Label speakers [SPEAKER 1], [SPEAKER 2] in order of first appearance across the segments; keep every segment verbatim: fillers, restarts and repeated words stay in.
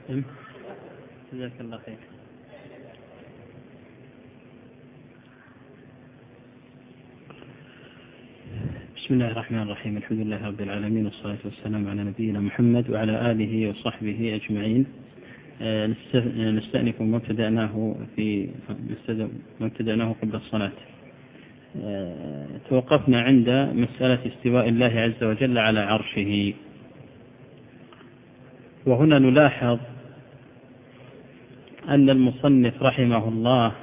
[SPEAKER 1] جزاك الله خير. بسم الله الرحمن الرحيم. الحمد لله رب العالمين، والصلاة والسلام على نبينا محمد وعلى آله وصحبه أجمعين. نستأنف ما ابتدأناه في ما ابتدأناه قبل الصلاة. توقفنا عند مسألة استواء الله عز وجل على عرشه، وهنا نلاحظ أن المصنف رحمه الله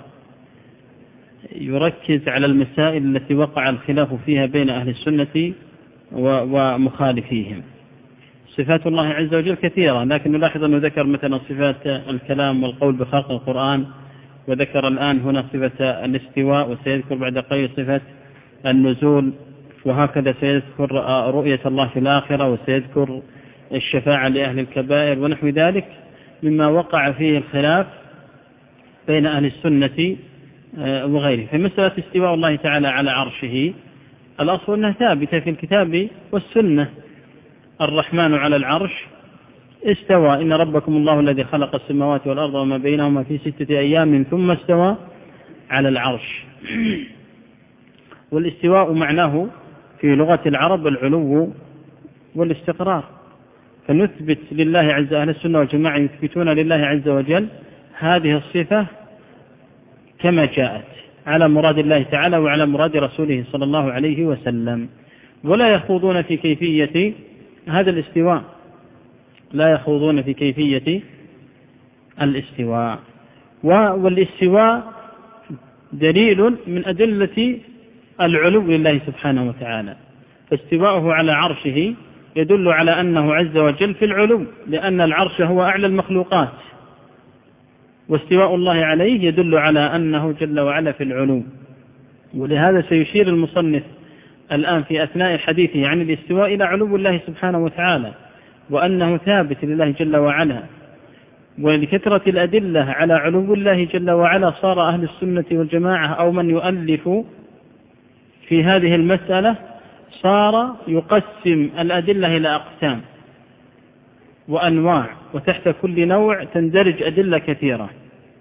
[SPEAKER 1] يركز على المسائل التي وقع الخلاف فيها بين أهل السنة ومخالفيهم. صفات الله عز وجل كثيرة، لكن نلاحظ أنه ذكر مثلا صفات الكلام والقول بخلق القرآن، وذكر الآن هنا صفة الاستواء، وسيذكر بعد قليل صفة النزول، وهكذا سيذكر رؤية الله في الآخرة، وسيذكر الشفاعة لأهل الكبائر ونحو ذلك مما وقع فيه الخلاف بين أهل السنة وغيره. في مسألة استواء الله تعالى على عرشه، الأصل أنها ثابتة في الكتاب والسنة. الرحمن على العرش استوى، إن ربكم الله الذي خلق السماوات والأرض وما بينهما في ستة أيام ثم استوى على العرش. والاستواء معناه في لغة العرب العلو والاستقرار، فنثبت لله عز أهل السنة والجماعة يثبتون لله عز وجل هذه الصفة كما جاءت على مراد الله تعالى وعلى مراد رسوله صلى الله عليه وسلم، ولا يخوضون في كيفية هذا الاستواء، لا يخوضون في كيفية الاستواء. والاستواء دليل من أدلة العلو لله سبحانه وتعالى، فاستواءه على عرشه يدل على أنه عز وجل في العلو، لأن العرش هو أعلى المخلوقات، واستواء الله عليه يدل على أنه جل وعلا في العلو. ولهذا سيشير المصنف الآن في أثناء حديثه عن الاستواء إلى علو الله سبحانه وتعالى، وأنه ثابت لله جل وعلا. ولكثرة الأدلة على علو الله جل وعلا صار أهل السنة والجماعة أو من يؤلف في هذه المسألة صار يقسم الأدلة إلى أقسام وأنواع، وتحت كل نوع تندرج أدلة كثيرة.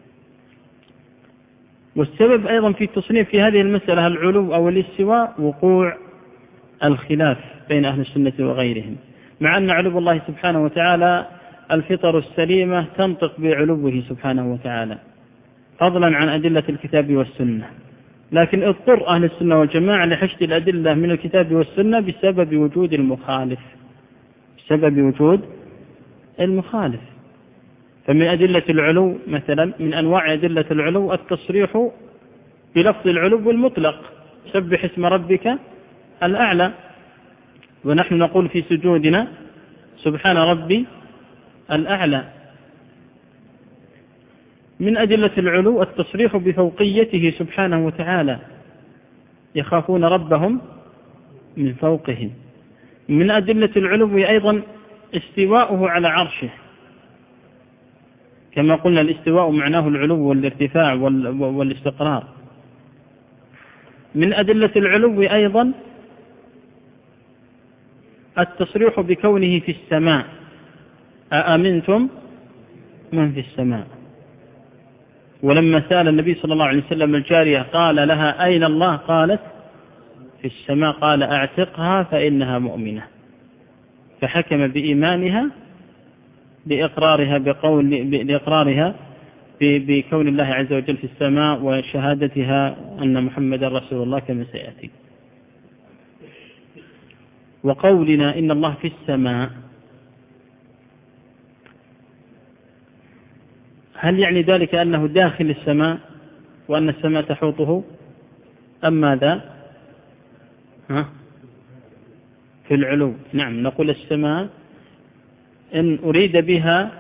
[SPEAKER 1] والسبب أيضا في التصنيف في هذه المسألة العلو أو الاستواء وقوع الخلاف بين أهل السنة وغيرهم، مع أن علو الله سبحانه وتعالى الفطر السليمة تنطق بعلوه سبحانه وتعالى فضلا عن أدلة الكتاب والسنة، لكن اضطر أهل السنة والجماعة لحشد الأدلة من الكتاب والسنة بسبب وجود المخالف بسبب وجود المخالف. فمن أدلة العلو مثلا، من أنواع أدلة العلو التصريح بلفظ العلو المطلق، سبح اسم ربك الأعلى، ونحن نقول في سجودنا سبحان ربي الأعلى. من أدلة العلو التصريح بفوقيته سبحانه وتعالى، يخافون ربهم من فوقهم. من أدلة العلو أيضا استواؤه على عرشه، كما قلنا الاستواء معناه العلو والارتفاع والاستقرار. من أدلة العلو أيضا التصريح بكونه في السماء، أأمنتم من في السماء. ولما سأل النبي صلى الله عليه وسلم الجارية قال لها أين الله؟ قالت في السماء، قال أعتقها فإنها مؤمنة، فحكم بإيمانها لإقرارها بقول لإقرارها بكون الله عز وجل في السماء وشهادتها أن محمد رسول الله كما سيأتي. وقولنا إن الله في السماء، هل يعني ذلك أنه داخل السماء وأن السماء تحوطه أم ماذا؟ ها؟ في العلو. نعم، نقول السماء إن أريد بها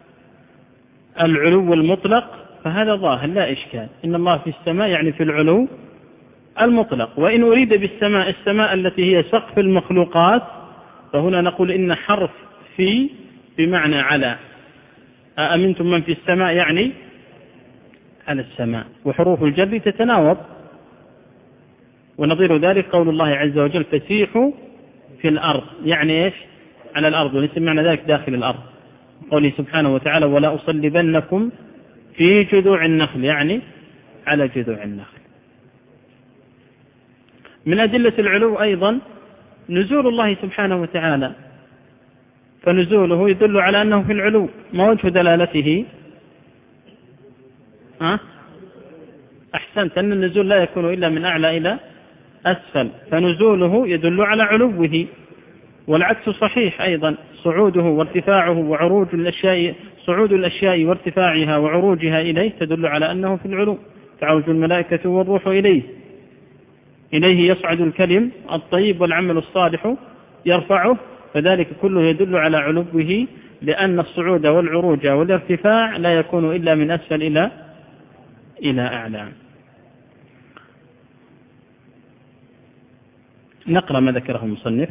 [SPEAKER 1] العلو المطلق فهذا ظاهر لا إشكال، إن الله في السماء يعني في العلو المطلق. وإن أريد بالسماء السماء التي هي سقف المخلوقات فهنا نقول إن حرف في بمعنى على، أأمنتم من في السماء يعني على السماء، وحروف الجر تتناوب. ونظير ذلك قول الله عز وجل فسيحوا في الأرض، يعني إيش؟ على الأرض، وليس معنى ذلك داخل الأرض. قوله سبحانه وتعالى ولا أصلبنكم في جذوع النخل، يعني على جذوع النخل. من أدلة العلو أيضا نزول الله سبحانه وتعالى، فنزوله يدل على أنه في العلو. ما وجه دلالته؟ أه؟ أحسنت، أن النزول لا يكون إلا من أعلى إلى أسفل، فنزوله يدل على علوه. والعكس صحيح أيضا، صعوده وارتفاعه وعروج الأشياء، صعود الأشياء وارتفاعها وعروجها إليه تدل على أنه في العلو. تعرج الملائكة والروح إليه، إليه يصعد الكلم الطيب والعمل الصالح يرفعه، فذلك كله يدل على علوه، لأن الصعود والعروج والارتفاع لا يكون إلا من أسفل إلى إلى أعلى. نقرأ ما ذكره المصنف.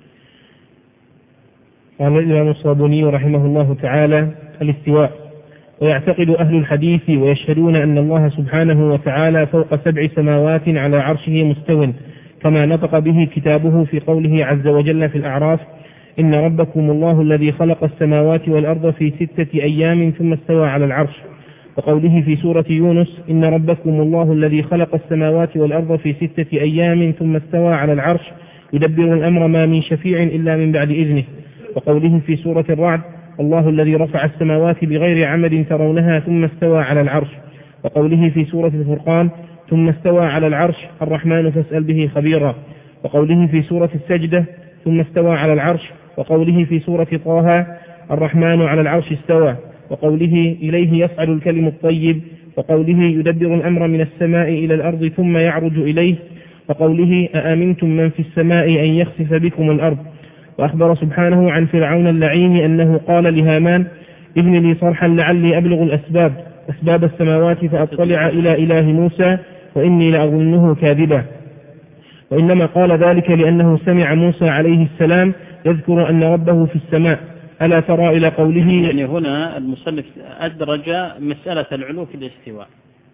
[SPEAKER 2] قال الإمام الصابوني رحمه الله تعالى: الاستواء. ويعتقد أهل الحديث ويشهدون أن الله سبحانه وتعالى فوق سبع سماوات على عرشه مستو، كما نطق به كتابه في قوله عز وجل في الأعراف: إن ربكم الله الذي خلق السماوات والأرض في ستة أيام ثم استوى على العرش. وقوله في سورة يونس: إن ربكم الله الذي خلق السماوات والأرض في ستة أيام ثم استوى على العرش يدبر الأمر ما من شفيع إلا من بعد إذنه. وقوله في سورة الرعد: الله الذي رفع السماوات بغير عمد ترونها ثم استوى على العرش. وقوله في سورة الفرقان: ثم استوى على العرش الرحمن فاسأل به خبيرا. وقوله في سورة السجدة: ثم استوى على العرش. وقوله في سورة طه: الرحمن على العرش استوى. وقوله: إليه يصعد الكلم الطيب. وقوله: يدبر الأمر من السماء إلى الأرض ثم يعرج إليه. وقوله: أأمنتم من في السماء أن يخسف بكم الأرض. وأخبر سبحانه عن فرعون اللعين أنه قال لهامان: ابن لي صرحا لعلي أبلغ الأسباب أسباب السماوات فأطلع إلى إله موسى وإني لأظنه كاذبا. وإنما قال ذلك لأنه سمع موسى عليه السلام يذكر أن ربه في السماء. ألا ترى إلى قوله.
[SPEAKER 1] يعني هنا المصنف أدرج مسألة العلو في الاستواء،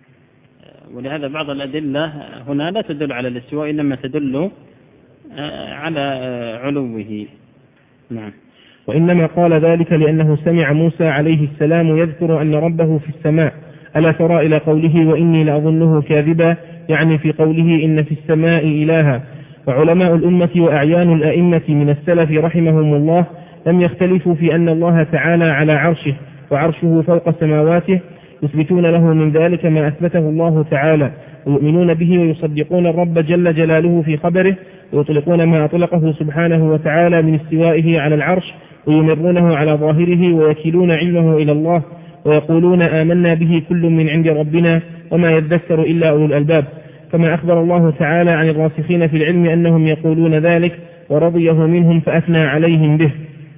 [SPEAKER 1] ولهذا بعض الأدلة هنا لا تدل على الاستواء، إنما تدل على علوه. نعم.
[SPEAKER 2] وإنما قال ذلك لأنه سمع موسى عليه السلام يذكر أن ربه في السماء. ألا ترى إلى قوله: وإني لأظنه كاذبا، يعني في قوله إن في السماء إلها. وعلماء الأمة وأعيان الأئمة من السلف رحمهم الله لم يختلفوا في أن الله تعالى على عرشه وعرشه فوق سماواته، يثبتون له من ذلك ما أثبته الله تعالى، ويؤمنون به ويصدقون الرب جل جلاله في خبره، ويطلقون ما أطلقه سبحانه وتعالى من استوائه على العرش، ويمرونه على ظاهره، ويكلون علمه إلى الله، ويقولون آمنا به كل من عند ربنا وما يذكر إلا أولو الألباب، كما أخبر الله تعالى عن الراسخين في العلم أنهم يقولون ذلك ورضيه منهم فأثنى عليهم به.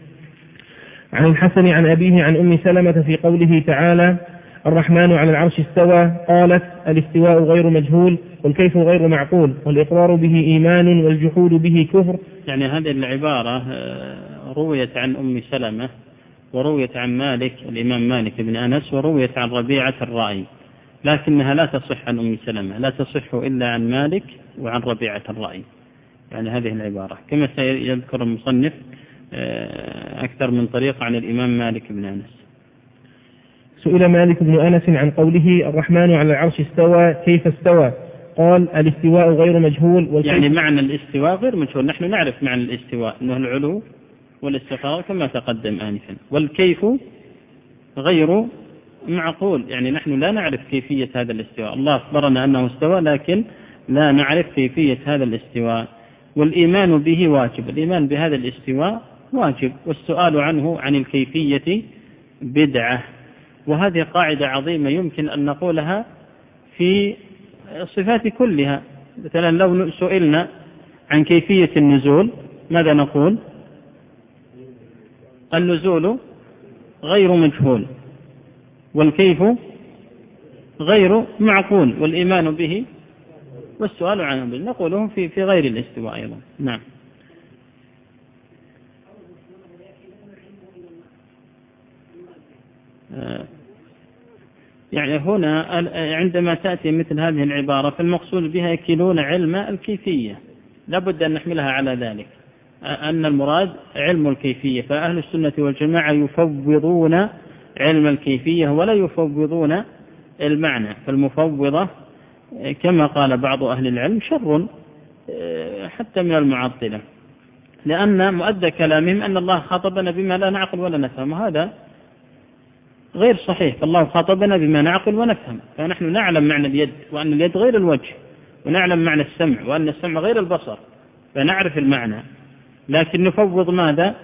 [SPEAKER 2] عن الحسن عن أبيه عن أم سلمة في قوله تعالى: الرحمن على العرش استوى، قالت: الاستواء غير مجهول والكيف غير معقول والإقرار به إيمان والجحود به كفر.
[SPEAKER 1] يعني هذه العبارة رويت عن أم سلمة ورويت عن مالك الإمام مالك بن أنس ورويت عن ربيعة الرأي، لكنها لا تصح عن أم سلمة، لا تصح إلا عن مالك وعن ربيعة الرأي. يعني هذه العبارة كما سيذكر المصنف أكثر من طريق عن الإمام مالك بن أنس.
[SPEAKER 2] سئل مالك بن أنس عن قوله: الرحمن على العرش استوى، كيف استوى؟ قال: الاستواء غير مجهول.
[SPEAKER 1] يعني معنى الاستواء غير مجهول، نحن نعرف معنى الاستواء أنه العلو والاستقرار كما تقدم آنفا، والكيف غير معقول، يعني نحن لا نعرف كيفية هذا الاستواء. الله أخبرنا أنه استوى لكن لا نعرف كيفية هذا الاستواء، والإيمان به واجب، الإيمان بهذا الاستواء واجب، والسؤال عنه عن الكيفية بدعة. وهذه قاعدة عظيمة يمكن أن نقولها في الصفات كلها. مثلا لو سئلنا عن كيفية النزول ماذا نقول؟ النزول غير مجهول والكيف غير معقول والإيمان به والسؤال عنه نقوله في في غير الاستواء أيضا. نعم. يعني هنا عندما تأتي مثل هذه العبارة فالمقصود بها يكلون علم الكيفية، لابد أن نحملها على ذلك، أن المراد علم الكيفية، فأهل السنة والجماعة يفوضون علم الكيفية ولا يفوضون المعنى. فالمفوضة كما قال بعض أهل العلم شر حتى من المعطلة، لأن مؤدى كلامهم أن الله خاطبنا بما لا نعقل ولا نفهم، وهذا غير صحيح. فالله خاطبنا بما نعقل ونفهم، فنحن نعلم معنى اليد وأن اليد غير الوجه، ونعلم معنى السمع وأن السمع غير البصر، فنعرف المعنى، لكن نفوض ماذا؟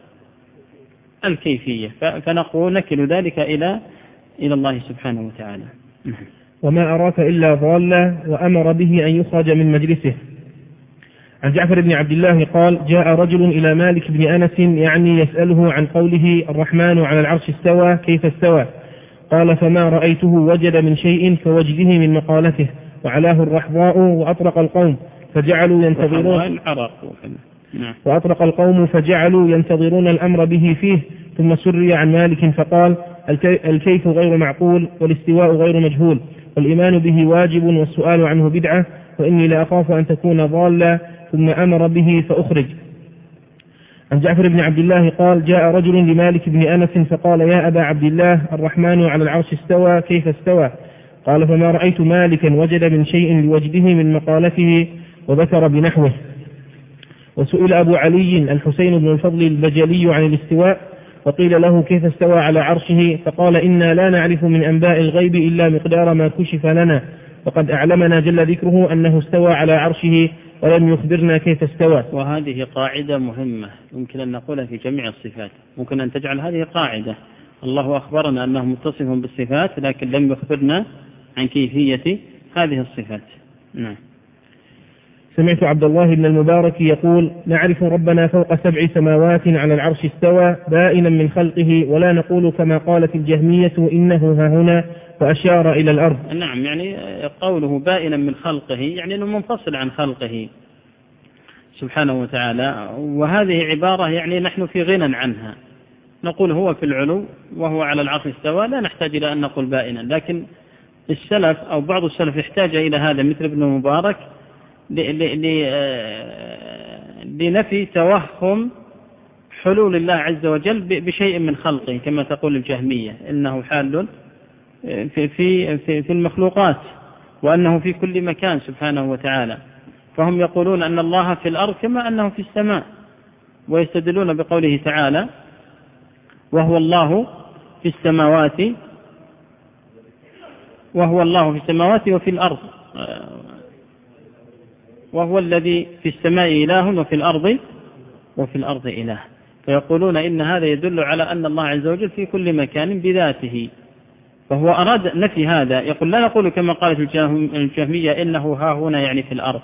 [SPEAKER 1] الكيفية. فنقول نكل ذلك إلى إلى الله سبحانه وتعالى.
[SPEAKER 2] وما أراك إلا ضالا وأمر به أن يخرج من مجلسه. عن جعفر بن عبد الله قال: جاء رجل إلى مالك بن أنس يعني يسأله عن قوله الرحمن على العرش استوى كيف استوى؟ قال: فما رأيته وجد من شيء كوجده من مقالته، وعلاه الرحضاء وأطرق القوم فجعلوا ينتظرون وأطرق القوم فجعلوا ينتظرون الأمر به فيه. ثم سري عن مالك فقال: الكيف غير معقول، والاستواء غير مجهول، والإيمان به واجب، والسؤال عنه بدعة، وإني لا أخاف أن تكون ضالا. ثم أمر به فأخرج. عن جعفر بن عبد الله قال: جاء رجل لمالك بن أنس فقال: يا أبا عبد الله، الرحمن على العرش استوى كيف استوى؟ قال: فما رأيت مالكا وجد من شيء لوجده من مقالته، وذكر بنحوه. وسئل أبو علي الحسين بن الفضل البجلي عن الاستواء، وقيل له: كيف استوى على عرشه؟ فقال: إنا لا نعرف من أنباء الغيب إلا مقدار ما كشف لنا، وقد أعلمنا جل ذكره أنه استوى على عرشه ولم يخبرنا كيف استوى.
[SPEAKER 1] وهذه قاعدة مهمة يمكن أن نقولها في جميع الصفات، ممكن أن تجعل هذه قاعدة: الله أخبرنا أنه متصف بالصفات لكن لم يخبرنا عن كيفية هذه الصفات. نعم.
[SPEAKER 2] سمعت عبد الله بن المبارك يقول: نعرف ربنا فوق سبع سماوات على العرش استوى بائنا من خلقه، ولا نقول كما قالت الجهمية إنه ها هنا، فأشار إلى الأرض.
[SPEAKER 1] نعم، يعني قوله بائنا من خلقه يعني أنه منفصل عن خلقه سبحانه وتعالى، وهذه عبارة يعني نحن في غنى عنها، نقول هو في العلو وهو على العرش استوى، لا نحتاج إلى أن نقول بائنا. لكن السلف أو بعض السلف يحتاج إلى هذا مثل ابن المبارك لنفي توهم حلول الله عز وجل بشيء من خلقه، كما تقول الجهمية إنه حال في, في, في, في المخلوقات وأنه في كل مكان سبحانه وتعالى. فهم يقولون أن الله في الأرض كما أنه في السماء، ويستدلون بقوله تعالى: وهو الله في السماوات وهو الله في السماوات وفي الأرض، وهو الذي في السماء إله وفي الأرض وفي الأرض إله. فيقولون إن هذا يدل على أن الله عز وجل في كل مكان بذاته، فهو أراد نفي هذا. يقول: لا نقول كما قالت الجهمية إنه ها هنا يعني في الأرض،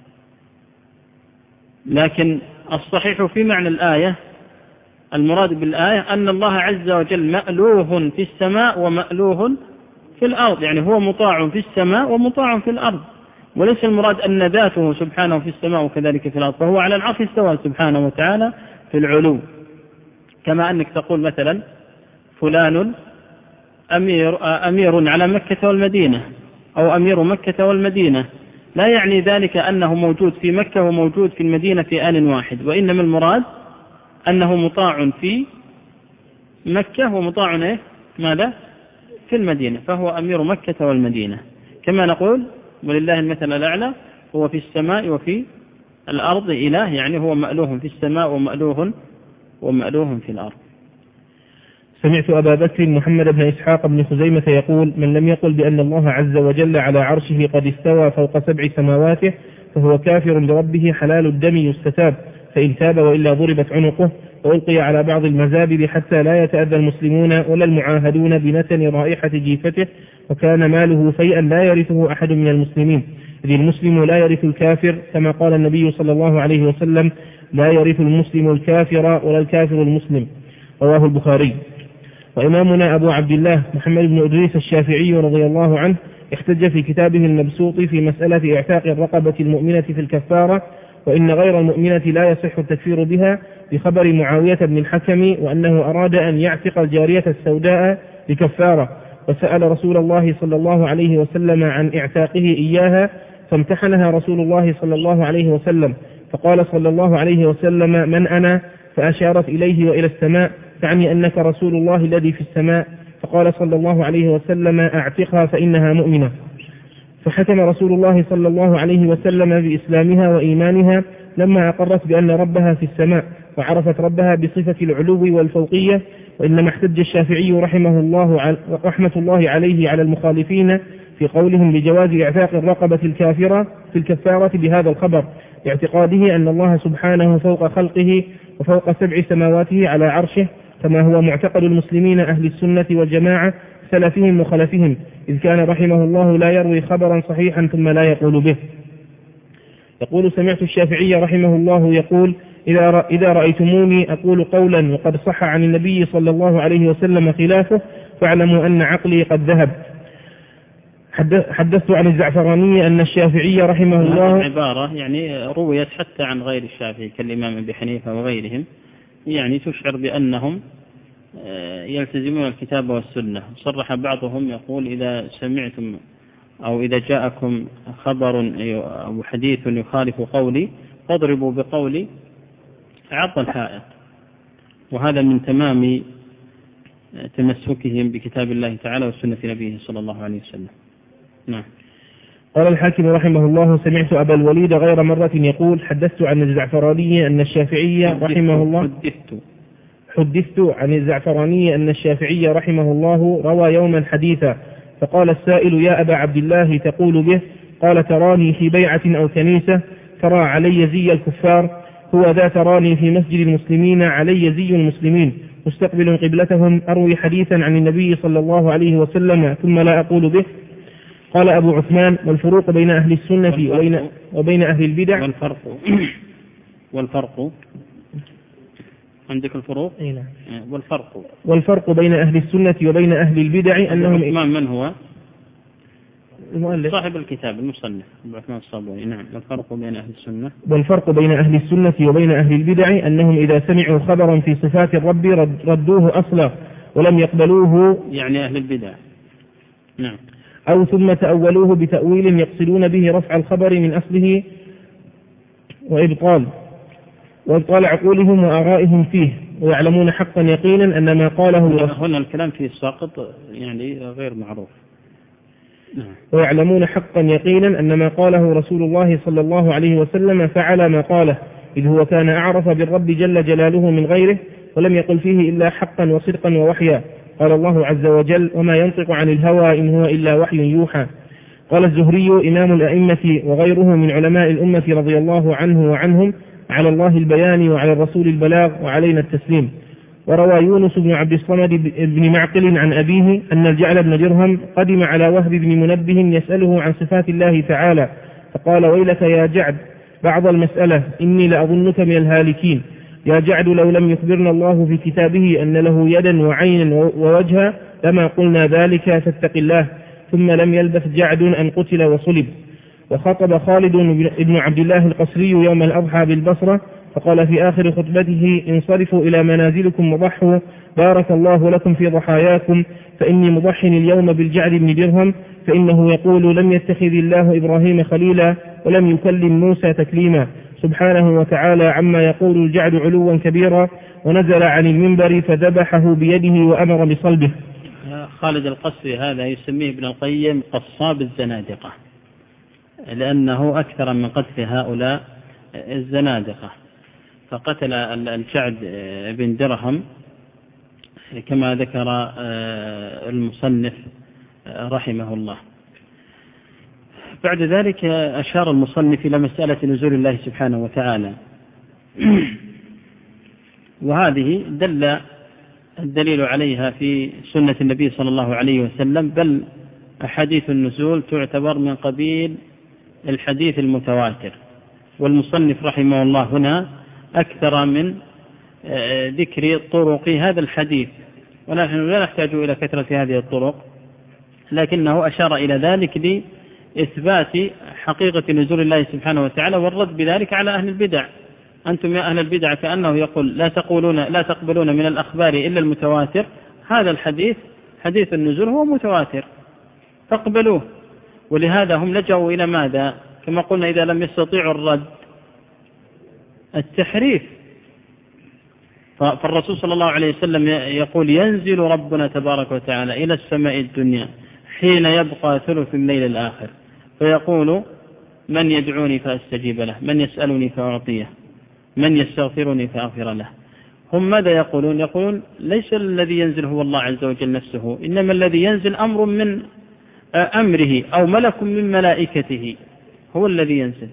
[SPEAKER 1] لكن الصحيح في معنى الآية، المراد بالآية أن الله عز وجل مألوه في السماء ومألوه في الأرض، يعني هو مطاع في السماء ومطاع في الأرض، وليس المراد أن ذاته سبحانه في السماء وكذلك في الأرض. فهو على العرش استوى سبحانه وتعالى في العلو، كما أنك تقول مثلا فلان أمير, أمير على مكة والمدينة، أو أمير مكة والمدينة، لا يعني ذلك أنه موجود في مكة وموجود في المدينة في آن واحد، وإنما المراد أنه مطاع في مكة ومطاع إيه؟ ماذا؟ في المدينة، فهو أمير مكة والمدينة. كما نقول ولله المثل الأعلى، هو في السماء وفي الأرض إله، يعني هو مألوه في السماء ومألوه ومألوه في الأرض.
[SPEAKER 2] سمعت أبا بكر محمد بن إسحاق بن خزيمة يقول: من لم يقل بأن الله عز وجل على عرشه قد استوى فوق سبع سماواته فهو كافر بربه حلال الدم يستتاب، فإن تاب وإلا ضربت عنقه وألقي على بعض المزابل حتى لا يتأذى المسلمون ولا المعاهدون بنتن رائحة جيفته، وكان ماله فيئا لا يرثه أحد من المسلمين، إذ المسلم لا يرث الكافر، كما قال النبي صلى الله عليه وسلم: لا يرث المسلم الكافر ولا الكافر المسلم. رواه البخاري. وإمامنا أبو عبد الله محمد بن إدريس الشافعي رضي الله عنه احتج في كتابه المبسوط في مسألة إعتاق الرقبة المؤمنة في الكفارة، وإن غير المؤمنة لا يصح التكفير بها، بخبر معاوية بن الحكم وأنه أراد أن يعتق الجارية السوداء بكفارة، وسأل رسول الله صلى الله عليه وسلم عن إعتاقه إياها، فامتحنها رسول الله صلى الله عليه وسلم، فقال صلى الله عليه وسلم: من أنا؟ فأشارت إليه وإلى السماء، تعني أنك رسول الله الذي في السماء. فقال صلى الله عليه وسلم: أعتقها فإنها مؤمنة. فحكم رسول الله صلى الله عليه وسلم بإسلامها وإيمانها لما أقرت بأن ربها في السماء وعرفت ربها بصفة العلو والفوقية. وإنما احتج الشافعي رحمه الله رحمة الله عليه على المخالفين في قولهم بجواز إعتاق الرقبة الكافرة في الكفارة بهذا الخبر، باعتقاده أن الله سبحانه فوق خلقه وفوق سبع سماواته على عرشه، كما هو معتقد المسلمين أهل السنة والجماعة سلفهم وخلفهم، إذ كان رحمه الله لا يروي خبرا صحيحا ثم لا يقول به. يقول: سمعت الشافعي رحمه الله يقول: إذا إذا رأيتموني أقول قولا وقد صح عن النبي صلى الله عليه وسلم خلافه فاعلموا أن عقلي قد ذهب. حدثت عن الزعفراني أن الشافعي رحمه الله،
[SPEAKER 1] عبارة يعني رويت حتى عن غير الشافعي كالإمام أبي حنيفة وغيرهم، يعني تشعر بأنهم يلتزمون الكتاب والسنة. صرح بعضهم يقول: إذا سمعتم أو إذا جاءكم خبر أو حديث يخالف قولي فاضربوا بقولي عرض الحائط. وهذا من تمام تمسكهم بكتاب الله تعالى وسنة نبيه صلى الله عليه وسلم. نعم.
[SPEAKER 2] قال الحاكم رحمه الله: سمعت أبا الوليد غير مرة يقول: حدثت عن الزعفراني أن الشافعي رحمه الله
[SPEAKER 1] حدثت
[SPEAKER 2] حدثت عن الزعفراني أن الشافعي رحمه الله روى يوما حديثا، فقال السائل: يا أبا عبد الله تقول به؟ قال: تراني في بيعة أو كنيسة ترى علي زي الكفار، هو ذا تراني في مسجد المسلمين علي زي المسلمين مستقبل قبلتهم، أروي حديثا عن النبي صلى الله عليه وسلم ثم لا أقول به. قال أبو عثمان: والفروق بين أهل السنة وبين, وبين أهل البدع.
[SPEAKER 1] والفرق والفرق عندك الفروق؟
[SPEAKER 2] أي نعم.
[SPEAKER 1] والفرق
[SPEAKER 2] والفرق بين أهل السنة وبين أهل البدع أنهم.
[SPEAKER 1] أبو عثمان من هو؟
[SPEAKER 2] المؤلف
[SPEAKER 1] صاحب الكتاب المصنف أبو عثمان الصابوني. نعم. والفرق بين أهل السنة
[SPEAKER 2] والفرق بين أهل السنة وبين أهل البدع أنهم إذا سمعوا خبرا في صفات الرب ردوه أصلا ولم يقبلوه،
[SPEAKER 1] يعني أهل البدع. نعم.
[SPEAKER 2] أو ثم تأولوه بتأويل يقصدون به رفع الخبر من أصله وإبطال وإبطال عقولهم وآرائهم فيه، ويعلمون حقا يقينا أن ما قاله
[SPEAKER 1] هنا الكلام فيه الساقط يعني غير معروف.
[SPEAKER 2] ويعلمون حقا يقينا أن ما قاله رسول الله صلى الله عليه وسلم فعل ما قاله، إذ هو كان أعرف بالرب جل جلاله من غيره، ولم يقل فيه إلا حقا وصدقا ووحيا. قال الله عز وجل: وما ينطق عن الهوى إن هو إلا وحي يوحى. قال الزهري إمام الأئمة وغيره من علماء الأمة رضي الله عنه وعنهم: على الله البيان وعلى الرسول البلاغ وعلينا التسليم. وروى يونس بن عبد الصمد بن معقل عن أبيه أن الجعل بن درهم قدم على وهب بن منبه يسأله عن صفات الله تعالى، فقال: ويلك يا جعد بعض المسألة إني لأظنك من الهالكين. يا جعد لو لم يخبرنا الله في كتابه أن له يدا وعينا ووجها لما قلنا ذلك، فاتق الله. ثم لم يلبث جعد أن قتل وصلب. وخطب خالد بن عبد الله القصري يوم الأضحى بالبصرة فقال في آخر خطبته: انصرفوا إلى منازلكم وضحوا، بارك الله لكم في ضحاياكم، فإني مضح اليوم بالجعد بن درهم، فإنه يقول: لم يتخذ الله إبراهيم خليلا ولم يكلم موسى تكليما، سبحانه وتعالى عما يقول الجعد علوا كبيرا. ونزل عن المنبر فذبحه بيده وأمر بصلبه.
[SPEAKER 1] خالد القصري هذا يسميه ابن القيم قصاب الزنادقة، لأنه أكثر من قتل هؤلاء الزنادقة، فقتل الجعد بن درهم كما ذكر المصنف رحمه الله. بعد ذلك أشار المصنف إلى مسألة نزول الله سبحانه وتعالى، وهذه دل الدليل عليها في سنة النبي صلى الله عليه وسلم، بل أحاديث النزول تعتبر من قبيل الحديث المتواتر. والمصنف رحمه الله هنا أكثر من ذكر طرق هذا الحديث، ونحن لا نحتاج إلى كثرة هذه الطرق، لكنه أشار إلى ذلك لإثبات حقيقة نزول الله سبحانه وتعالى والرد بذلك على أهل البدع. أنتم يا أهل البدع كأنه يقول: لا تقولون لا تقبلون من الأخبار إلا المتواتر. هذا الحديث حديث النزول هو متواتر فاقبلوه. ولهذا هم لجأوا إلى ماذا؟ كما قلنا: إذا لم يستطيعوا الرد التحريف. فالرسول صلى الله عليه وسلم يقول ينزل ربنا تبارك وتعالى إلى السماء الدنيا حين يبقى ثلث الليل الآخر فيقول من يدعوني فأستجيب له، من يسألني فأعطيه، من يستغفرني فأغفر له. هم ماذا يقولون؟ يقولون ليس الذي ينزل هو الله عز وجل نفسه، إنما الذي ينزل أمر من أمره أو ملك من ملائكته هو الذي ينزل.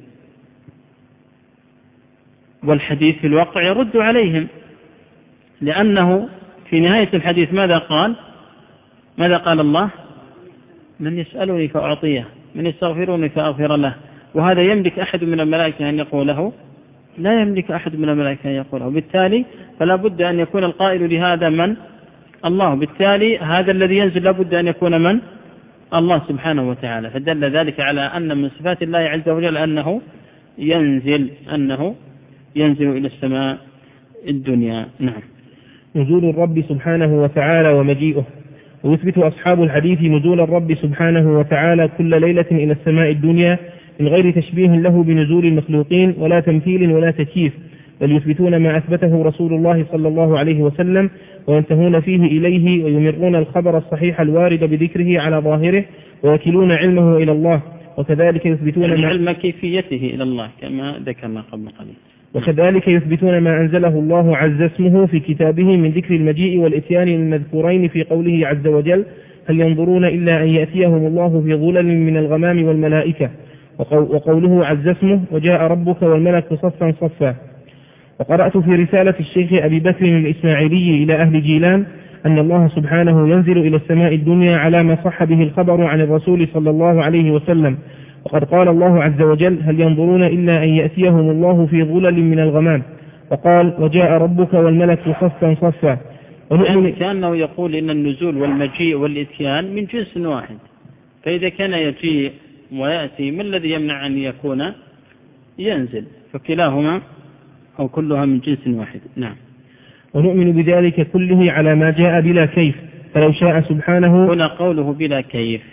[SPEAKER 1] والحديث في الواقع يرد عليهم، لأنه في نهاية الحديث ماذا قال؟ ماذا قال الله؟ من يسألني فأعطيه، من يستغفرني فأغفر له. وهذا يملك أحد من الملائكة أن يقوله؟ لا يملك أحد من الملائكة أن يقوله. بالتالي فلا بد أن يكون القائل لهذا من؟ الله. بالتالي هذا الذي ينزل لا بد أن يكون من؟ الله سبحانه وتعالى. فدل ذلك على أن من صفات الله عز وجل أنه ينزل أنه ينزل إلى السماء الدنيا. نعم.
[SPEAKER 2] نزول الرب سبحانه وتعالى ومجيئه. ويثبت أصحاب الحديث نزول الرب سبحانه وتعالى كل ليلة إلى السماء الدنيا من غير تشبيه له بنزول المخلوقين ولا تمثيل ولا تكييف، بل يثبتون ما أثبته رسول الله صلى الله عليه وسلم وينتهون فيه إليه ويمرون الخبر الصحيح الوارد بذكره على ظاهره ويكلون علمه إلى الله. وكذلك يثبتون
[SPEAKER 1] يعني
[SPEAKER 2] ما
[SPEAKER 1] علم كيفيته إلى الله كما ذكرنا قبل قليل.
[SPEAKER 2] وكذلك يثبتون ما أنزله الله عز اسمه في كتابه من ذكر المجيء والإتيان المذكورين في قوله عز وجل هل ينظرون إلا أن يأتيهم الله في ظلل من الغمام والملائكة، وقوله عز اسمه وجاء ربك والملك صفا صفا. وقرأت في رسالة الشيخ أبي بكر الإسماعيلي إلى أهل جيلان أن الله سبحانه ينزل إلى السماء الدنيا على ما صح به الخبر عن الرسول صلى الله عليه وسلم. وقد قال الله عز وجل هل ينظرون إلا أن يأتيهم الله في ظلل من الغمام، وقال وجاء ربك والملك صفا صفا.
[SPEAKER 1] يعني كأنه يقول إن النزول والمجيء والإتيان من جنس واحد، فإذا كان يجيء ويأتي ما الذي يمنع أن يكون ينزل؟ فكلاهما أو كلها من جنس واحد. نعم.
[SPEAKER 2] ونؤمن بذلك كله على ما جاء بلا كيف، فلو شاء سبحانه.
[SPEAKER 1] هنا قوله بلا كيف،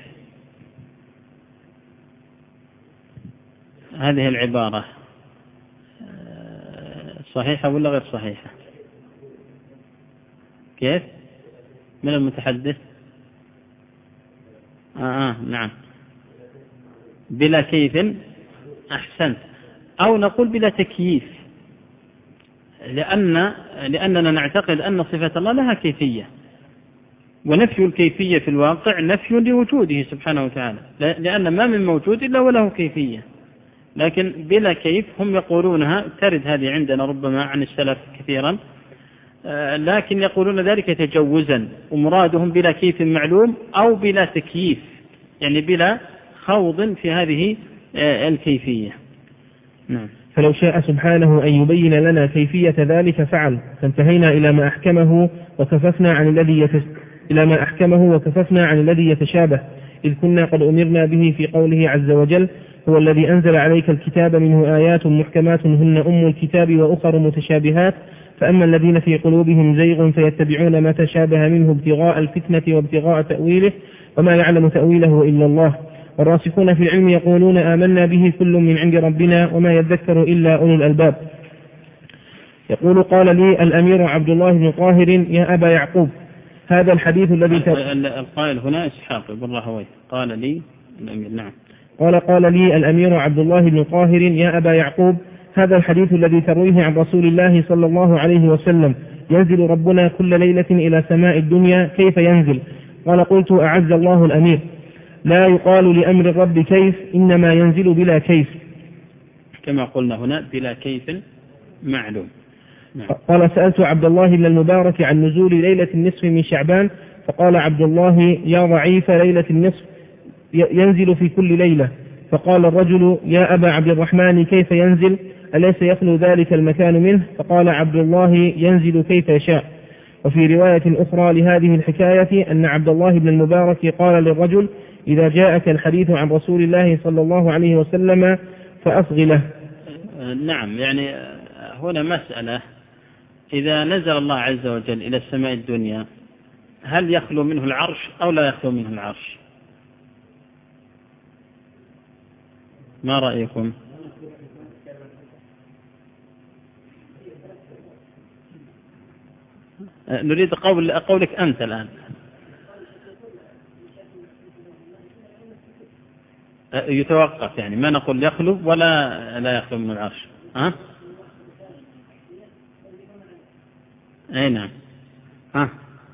[SPEAKER 1] هذه العبارة صحيحة ولا غير صحيحة؟ كيف؟ من المتحدث؟ آه, آه نعم بلا كيف أحسنت، أو نقول بلا تكييف، لأن لأننا نعتقد أن صفة الله لها كيفية، ونفي الكيفية في الواقع نفي لوجوده سبحانه وتعالى، لأن ما من موجود إلا وله كيفية. لكن بلا كيف هم يقولونها، ترد هذه عندنا ربما عن السلف كثيرا، لكن يقولون ذلك تجوزا، ومرادهم بلا كيف معلوم أو بلا تكييف، يعني بلا خوض في هذه الكيفية. نعم.
[SPEAKER 2] فلو شاء سبحانه أن يبين لنا كيفية ذلك فعل، فانتهينا إلى ما أحكمه وكففنا عن الذي يتس... إلى ما أحكمه وكففنا عن الذي يتشابه، إذ كنا قد أمرنا به في قوله عز وجل هو الذي أنزل عليك الكتاب منه آيات محكمات هن أم الكتاب وأخر متشابهات، فأما الذين في قلوبهم زيغ فيتبعون ما تشابه منه ابتغاء الفتنة وابتغاء تأويله وما يعلم تأويله إلا الله، والراسخون في العلم يقولون آمنا به كل من عند ربنا وما يذكر إلا أولو الألباب. يقول قال لي الأمير عبد الله بن طاهر يا أبا يعقوب هذا الحديث الذي
[SPEAKER 1] القائل هنا إسحاق بن راهويه قال لي الأمير. نعم.
[SPEAKER 2] قال قال لي الأمير عبد الله بن طاهر يا أبا يعقوب هذا الحديث الذي ترويه عن رسول الله صلى الله عليه وسلم ينزل ربنا كل ليلة إلى سماء الدنيا كيف ينزل؟ قال قلت أعز الله الأمير لا يقال لأمر الرب كيف، إنما ينزل بلا كيف،
[SPEAKER 1] كما قلنا هنا بلا كيف معلوم. نعم.
[SPEAKER 2] قال سألت عبد الله بن المبارك عن نزول ليلة النصف من شعبان، فقال عبد الله يا ضعيف ليلة النصف ينزل في كل ليلة. فقال الرجل يا أبا عبد الرحمن كيف ينزل؟ أليس يخلو ذلك المكان منه؟ فقال عبد الله ينزل كيف يشاء. وفي رواية أخرى لهذه الحكاية أن عبد الله بن المبارك قال للرجل إذا جاءك الحديث عن رسول الله صلى الله عليه وسلم فأصغ له.
[SPEAKER 1] نعم. يعني هنا مسألة، إذا نزل الله عز وجل إلى السماء الدنيا هل يخلو منه العرش أو لا يخلو منه العرش؟ ما رأيكم؟ نريد قول قولك أنت الآن. يتوقف يعني ما نقول يخلو ولا لا يخلو من العرش. ها؟ أي نعم. ها؟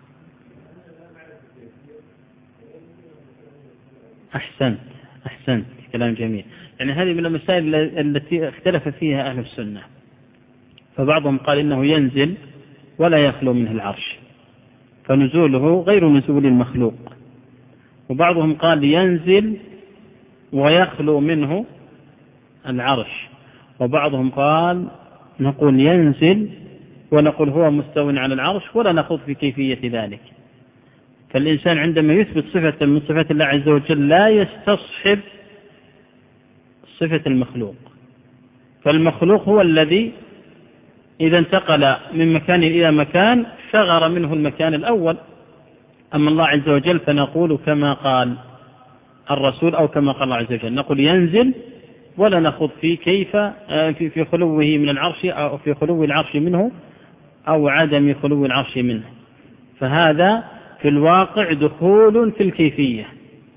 [SPEAKER 1] أحسنت أحسنت كلام جميل. يعني هذه من المسائل التي اختلف فيها أهل السنة، فبعضهم قال إنه ينزل ولا يخلو منه العرش، فنزوله غير نزول المخلوق، وبعضهم قال ينزل ويخلو منه العرش، وبعضهم قال نقول ينزل ونقول هو مستو على العرش ولا نخوض في كيفية ذلك. فالإنسان عندما يثبت صفة من صفات الله عز وجل لا يستصحب صفة المخلوق، فالمخلوق هو الذي إذا انتقل من مكان إلى مكان شغر منه المكان الأول. أما الله عز وجل فنقول كما قال الرسول أو كما قال الله عز وجل، نقول ينزل ولا نخوض في كيف في في خلوه من العرش أو في خلو العرش منه أو عدم خلو العرش منه. فهذا في الواقع دخول في الكيفية.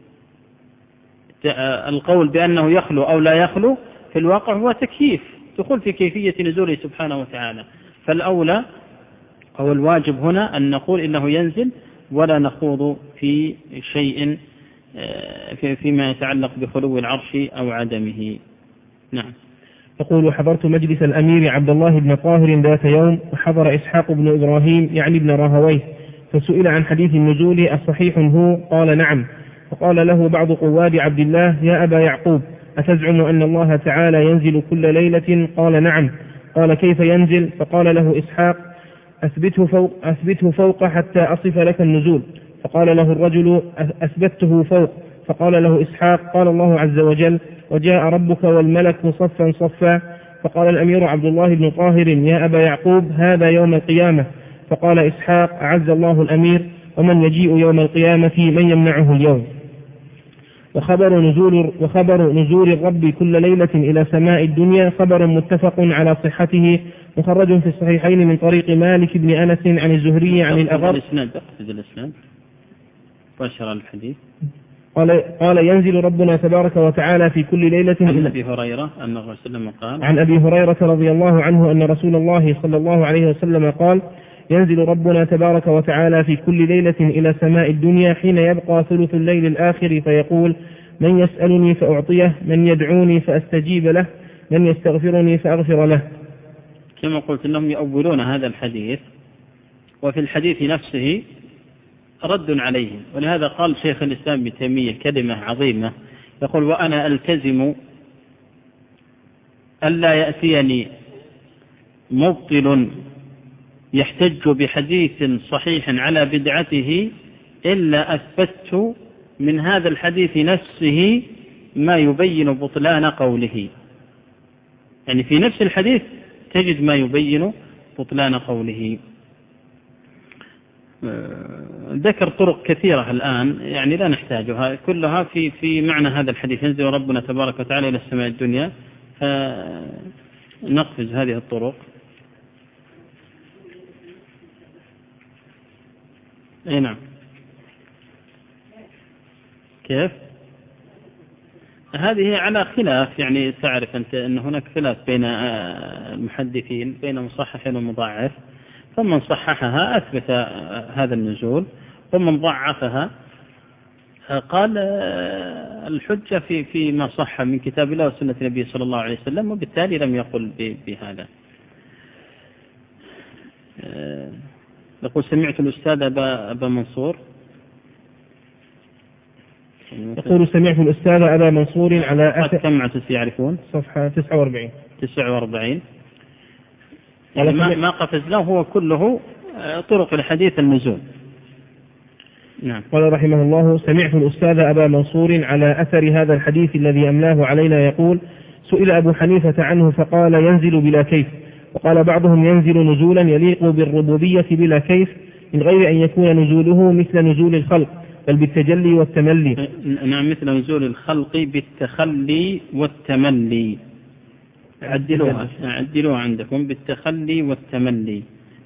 [SPEAKER 1] القول بأنه يخلو أو لا يخلو في الواقع هو تكييف، دخول في كيفية نزوله سبحانه وتعالى. فالأولى أو الواجب هنا أن نقول إنه ينزل ولا نخوض في شيء فيما يتعلق بخلو العرش أو عدمه. نعم.
[SPEAKER 2] يقول: حضرت مجلس الأمير عبد الله بن طاهر ذات يوم، وحضر إسحاق بن إبراهيم يعني ابن راهويه، فسئل عن حديث النزول الصحيح هو؟ قال نعم. فقال له بعض قواد عبد الله: يا أبا يعقوب، أتزعم أن الله تعالى ينزل كل ليلة؟ قال نعم. قال: كيف ينزل؟ فقال له إسحاق: أثبته فوق, أثبته فوق حتى أصف لك النزول. فقال له الرجل: أثبته فوق. فقال له إسحاق: قال الله عز وجل: وجاء ربك والملك صفا صفا. فقال الأمير عبد الله بن طاهر: يا أبا يعقوب، هذا يوم القيامة. فقال إسحاق: أعز الله الأمير، ومن يجيء يوم القيامة من يمنعه اليوم؟ وخبر نزول, وخبر نزول الرب كل ليلة إلى سماء الدنيا خبر متفق على صحته، مخرج في الصحيحين من طريق مالك بن أنس عن الزهري عن الأغر.
[SPEAKER 1] الإسناد أقصد الإسناد وأشر الحديث.
[SPEAKER 2] قال, قال: ينزل ربنا تبارك وتعالى في كل ليلة.
[SPEAKER 1] عن أبي هريرة أن الرسول صلى الله عليه وسلم قال.
[SPEAKER 2] عن أبي هريرة رضي الله عنه أن رسول الله صلى الله عليه وسلم قال: ينزل ربنا تبارك وتعالى في كل ليلة إلى سماء الدنيا حين يبقى ثلث الليل الآخر فيقول: من يسألني فأعطيه، من يدعوني فأستجيب له، من يستغفرني فأغفر له.
[SPEAKER 1] كما قلت أنهم يؤولون هذا الحديث، وفي الحديث نفسه رد عليهم، ولهذا قال شيخ الإسلام ابن تيمية كلمة عظيمة، يقول: وأنا ألتزم ألا يأتيني مبطل يحتج بحديث صحيح على بدعته إلا أثبت من هذا الحديث نفسه ما يبين بطلان قوله. يعني في نفس الحديث تجد ما يبين بطلان قوله. ذكر طرق كثيرة الآن يعني لا نحتاجها كلها في في معنى هذا الحديث: ينزل ربنا تبارك وتعالى إلى السماء الدنيا. فنقفز هذه الطرق. أي نعم. كيف؟ هذه على خلاف، يعني تعرف أنت أن هناك خلاف بين المحدثين بين مصحح ومضاعف، فمن صححها أثبت هذا النزول، ومن ضعفها قال الحجة في فيما صح من كتاب الله وسنة النبي صلى الله عليه وسلم، وبالتالي لم يقل بهذا. يقول: سمعت الأستاذ أبا, أبا منصور
[SPEAKER 2] يقول: سمعت الأستاذ أبا منصور على
[SPEAKER 1] أثر كم عتس يعرفون؟
[SPEAKER 2] صفحة تسعة وأربعين
[SPEAKER 1] تسعة وأربعين. يعني ما, ما قفزناه هو كله طرق الحديث النزول. نعم.
[SPEAKER 2] قال رحمه الله: سمعت الأستاذ أبا منصور على أثر هذا الحديث الذي أملاه علينا يقول: سئل أبو حنيفة عنه فقال: ينزل بلا كيف. وقال بعضهم: ينزل نزولا يليق بالربوبية بلا كيف، من غير أن يكون نزوله مثل نزول الخلق، بل بالتجلي والتملي.
[SPEAKER 1] نعم، مثل نزول الخلق بالتخلي والتملي. عدلوها عدلوها عندكم بالتخلي والتملي،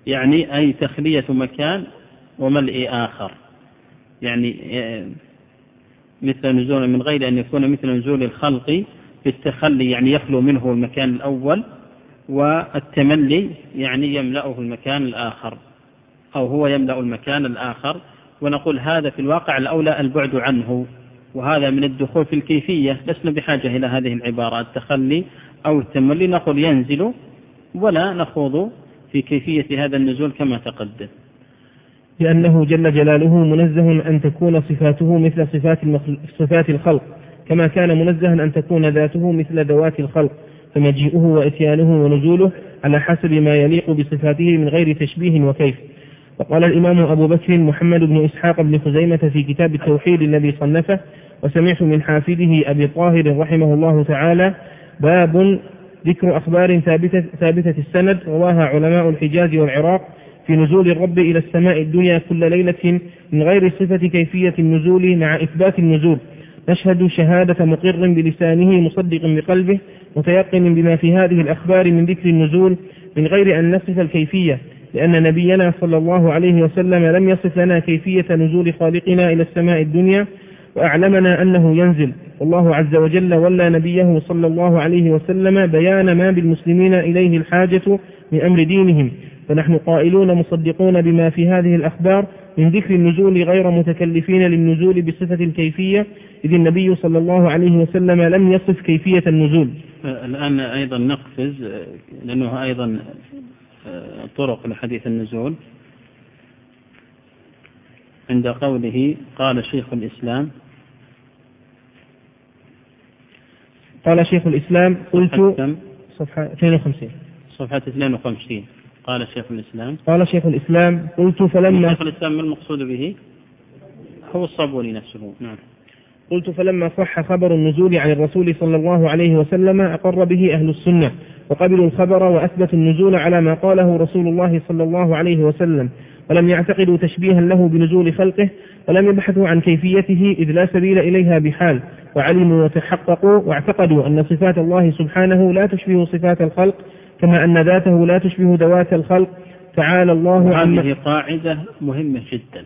[SPEAKER 1] يعني أي تخلية مكان وملء آخر، يعني مثل نزول من غير أن يكون مثل نزول الخلق في التخلي، يعني يخلو منه المكان الأول، والتملي يعني يملأه المكان الآخر أو هو يملأ المكان الآخر. ونقول هذا في الواقع الأولى البعد عنه، وهذا من الدخول في الكيفية. لسنا بحاجة إلى هذه العبارة التخلي أو التملي، نقول ينزل ولا نخوض في كيفية هذا النزول كما تقدم،
[SPEAKER 2] لأنه جل جلاله منزه أن تكون صفاته مثل صفات, صفات الخلق، كما كان منزها أن تكون ذاته مثل ذوات الخلق، فمجيئه وإتيانه ونزوله على حسب ما يليق بصفاته من غير تشبيه وكيف. وقال الإمام أبو بكر محمد بن إسحاق بن خزيمة في كتاب التوحيد الذي صنفه، وسمعت من حافظه أبي طاهر رحمه الله تعالى: باب ذكر أخبار ثابتة, ثابتة السند رواها علماء الحجاز والعراق في نزول الرب إلى السماء الدنيا كل ليلة من غير صفة كيفية النزول مع إثبات النزول، نشهد شهادة مقر بلسانه مصدق بقلبه متيقن بما في هذه الأخبار من ذكر النزول من غير أن نصف الكيفية، لأن نبينا صلى الله عليه وسلم لم يصف لنا كيفية نزول خالقنا إلى السماء الدنيا، وأعلمنا أنه ينزل، والله عز وجل ولى نبيه صلى الله عليه وسلم بيان ما بالمسلمين إليه الحاجة من أمر دينهم، فنحن قائلون مصدقون بما في هذه الأخبار من ذكر النزول غير متكلفين للنزول بصفة الكيفية، إذ النبي صلى الله عليه وسلم لم يصف كيفية النزول.
[SPEAKER 1] الآن أيضا نقفز، لأنه أيضا طرق لحديث النزول عند قوله قال شيخ الإسلام،
[SPEAKER 2] قال شيخ الإسلام قلت صفحة اثنين وخمسين
[SPEAKER 1] صفحة اثنين وخمسين قال شيخ الإسلام
[SPEAKER 2] قال شيخ الإسلام قلت فلما
[SPEAKER 1] شيخ الإسلام ما المقصود به؟ هو الصابوني نفسه. نعم.
[SPEAKER 2] قلت فلما صح خبر النزول عن الرسول صلى الله عليه وسلم أقر به أهل السنة وقبلوا الخبر وأثبتوا النزول على ما قاله رسول الله صلى الله عليه وسلم، ولم يعتقدوا تشبيها له بنزول خلقه، ولم يبحثوا عن كيفيته إذ لا سبيل إليها بحال، وعلموا وتحققوا واعتقدوا أن صفات الله سبحانه لا تشبه صفات الخلق، كما أن ذاته لا تشبه ذوات الخلق، تعالى الله عن.
[SPEAKER 1] هذه قاعدة مهمة جدا،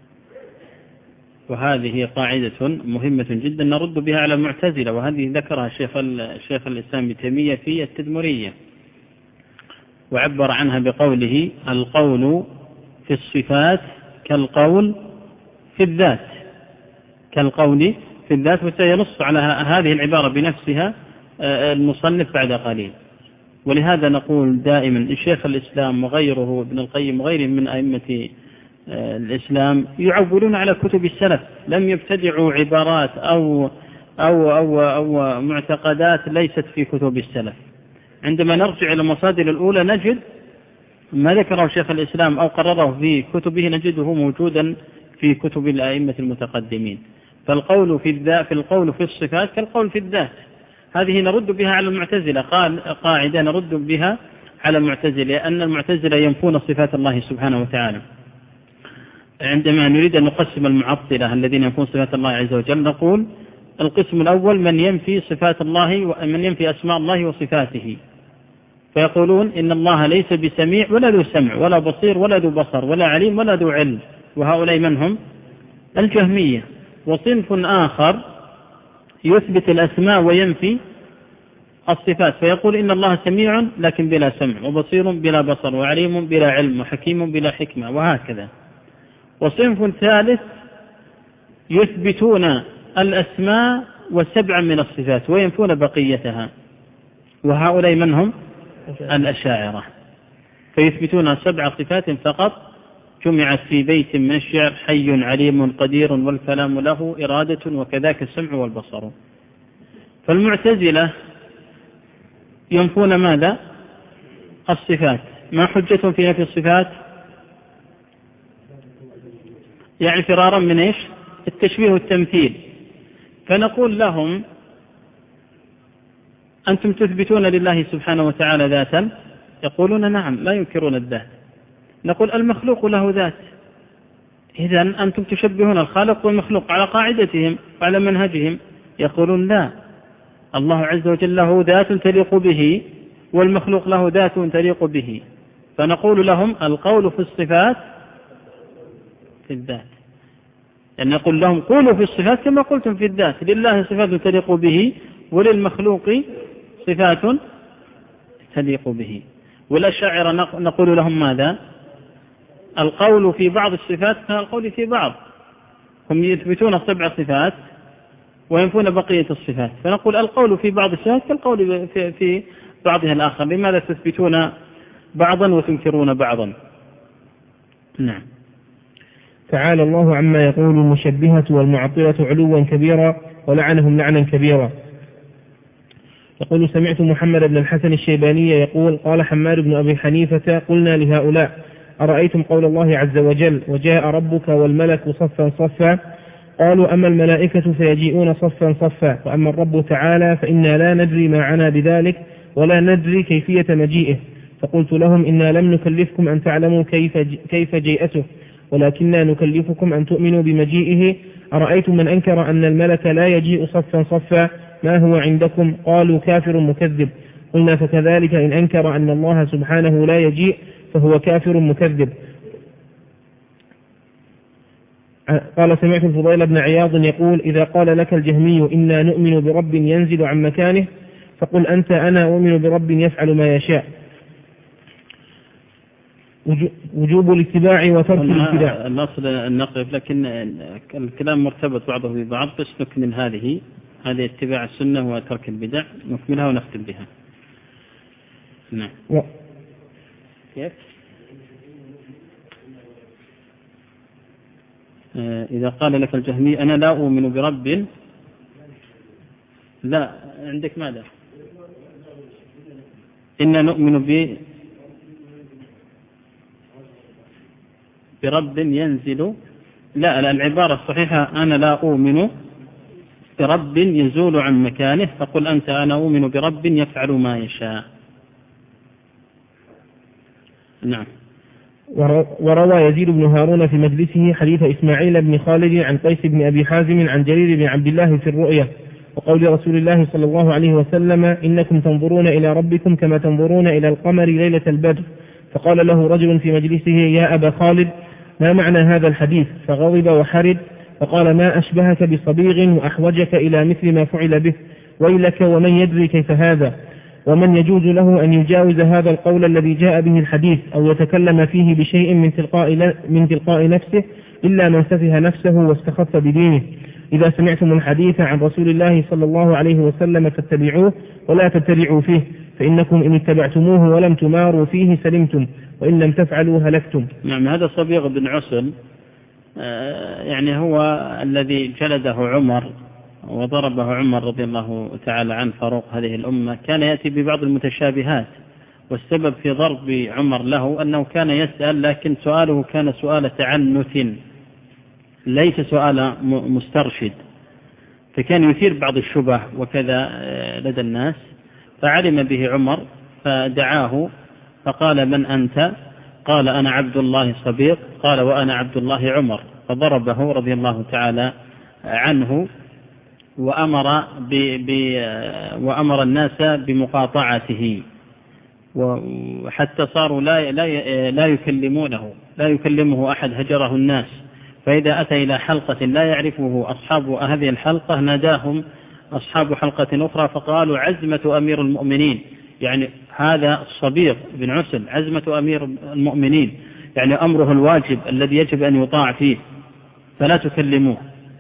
[SPEAKER 1] وهذه قاعدة مهمة جدا نرد بها على المعتزلة، وهذه ذكرها شيخ الشيخ الإسلام ابن تيمية في التدمرية، وعبر عنها بقوله: القول في الصفات كالقول في الذات، كالقول في الذات. وسينص على هذه العبارة بنفسها المصنف بعد قليل. ولهذا نقول دائما الشيخ الإسلام وغيره ابن القيم وغيرهم من أئمة الإسلام يعولون على كتب السلف، لم يبتدعوا عبارات أو, أو, أو, أو معتقدات ليست في كتب السلف. عندما نرجع إلى المصادر الأولى نجد ما ذكره شيخ الإسلام أو قرره في كتبه نجده موجودا في كتب الأئمة المتقدمين. فالقول في الذات في القول في الصفات كالقول في الذات، هذه نرد بها على المعتزلة. قال قاعدة نرد بها على المعتزلة، أن المعتزلة ينفون صفات الله سبحانه وتعالى. عندما نريد أن نقسم المعطلة الذين ينفون صفات الله عز وجل نقول القسم الأول من ينفي صفات الله ومن ينفي أسماء الله وصفاته، فيقولون إن الله ليس بسميع ولا ذو سمع ولا بصير ولا ذو بصر ولا عليم ولا ذو علم، وهؤلاء من هم؟ الجهمية. وصنف آخر يثبت الأسماء وينفي الصفات، فيقول إن الله سميع لكن بلا سمع، وبصير بلا بصر، وعليم بلا علم، وحكيم بلا حكمة، وهكذا. وصنف ثالث يثبتون الأسماء وسبعا من الصفات وينفون بقيتها، وهؤلاء من هم؟ الأشاعرة، فيثبتون سبع صفات فقط جمعت في بيت من الشعر: حي عليم قدير والكلام له إرادة وكذاك السمع والبصر. فالمعتزلة ينفون ماذا؟ الصفات. ما حجتهم في نفي الصفات؟ يعني فرارا من إيش؟ التشبيه والتمثيل. فنقول لهم أنتم تثبتون لله سبحانه وتعالى ذاتا؟ يقولون نعم، لا ينكرون الذات. نقول المخلوق له ذات، إذن أنتم تشبهون الخالق والمخلوق على قاعدتهم وعلى منهجهم. يقولون لا، الله عز وجل له ذات تليق به والمخلوق له ذات تليق به، فنقول لهم القول في الصفات في الذات، يعني نقول لهم قولوا في الصفات كما قلتم في الذات، لله صفات تليق به وللمخلوق صفات تليق به. والأشاعرة نقول لهم ماذا؟ القول في بعض الصفات كالقول في بعض، هم يثبتون سبع صفات وينفون بقية الصفات، فنقول القول في بعض الصفات كالقول في بعضها الآخر، لماذا تثبتون بعضا وتنكرون بعضا؟ نعم.
[SPEAKER 2] تعالى الله عما يقول المشبهة والمعطلة علوا كبيرا ولعنهم لعنا كبيرا. يقول سمعت محمد بن الحسن الشيباني يقول قال حماد بن أبي حنيفة قلنا لهؤلاء أرأيتم قول الله عز وجل وجاء ربك والملك صفا صفا، قالوا أما الملائكة فيجيئون صفا صفا وأما الرب تعالى فإنا لا ندري ما عنا بذلك ولا ندري كيفية مجيئه، فقلت لهم إنا لم نكلفكم أن تعلموا كيف, كيف جيئته ولكننا نكلفكم أن تؤمنوا بمجيئه. أرأيتم من أنكر أن الملك لا يجيء صفا صفا ما هو عندكم؟ قالوا كافر مكذب. قلنا فكذلك إن أنكر أن الله سبحانه لا يجيء فهو كافر مكذب. قال سمعت الفضيل بن عياض يقول إذا قال لك الجهمي إنا نؤمن برب ينزل عن مكانه فقل أنت أنا أؤمن برب يفعل ما يشاء. وجوب الاتباع وترك الاتباع.
[SPEAKER 1] الأصل النقف، لكن الكلام مرتبط بعضه ببعض، بس نكمل هذه هذه اتباع السنة وترك البدع نكملها ونختم بها. نعم. و... كيف؟ إذا قال لك الجهمي أنا لا أؤمن برب، لا عندك ماذا؟ إنا نؤمن ب برب ينزل، لا العبارة الصحيحة أنا لا أؤمن برب يزول عن مكانه فقل أنت أنا أؤمن برب يفعل ما يشاء. نعم.
[SPEAKER 2] وروى يزيد بن هارون في مجلسه حديث إسماعيل بن خالد عن قيس بن أبي حازم عن جرير بن عبد الله في الرؤية وقول رسول الله صلى الله عليه وسلم إنكم تنظرون إلى ربكم كما تنظرون إلى القمر ليلة البدر. فقال له رجل في مجلسه يا أبا خالد ما معنى هذا الحديث؟ فغضب وحرد فقال ما أشبهك بصبيغ وأحوجك إلى مثل ما فعل به، ويلك ومن يدري كيف هذا، ومن يجوز له أن يجاوز هذا القول الذي جاء به الحديث أو يتكلم فيه بشيء من تلقاء, من تلقاء نفسه إلا من سفه نفسه واستخف بدينه. إذا سمعتم الحديث عن رسول الله صلى الله عليه وسلم فاتبعوه ولا تتبعوا فيه، فإنكم إن اتبعتموه ولم تماروا فيه سلمتم وإن لم تفعلوا هلكتم.
[SPEAKER 1] نعم. هذا صبيغ بن عسل يعني هو الذي جلده عمر وضربه عمر رضي الله تعالى عنه فاروق هذه الأمة، كان يأتي ببعض المتشابهات، والسبب في ضرب عمر له أنه كان يسأل لكن سؤاله كان سؤال تعنت ليس سؤال مسترشد، فكان يثير بعض الشبه وكذا لدى الناس، فعلم به عمر فدعاه فقال من أنت؟ قال أنا عبد الله صبيغ. قال وأنا عبد الله عمر، فضربه رضي الله تعالى عنه وأمر, ب ب وأمر الناس بمقاطعته، وحتى صاروا لا, لا, لا يكلمونه لا يكلمه أحد، هجره الناس، فإذا أتى إلى حلقة لا يعرفه أصحاب هذه الحلقة ناداهم أصحاب حلقة أخرى فقالوا عزمة أمير المؤمنين، يعني هذا الصبيغ بن عسل عزمة أمير المؤمنين، يعني أمره الواجب الذي يجب أن يطاع فيه فلا تكلموه.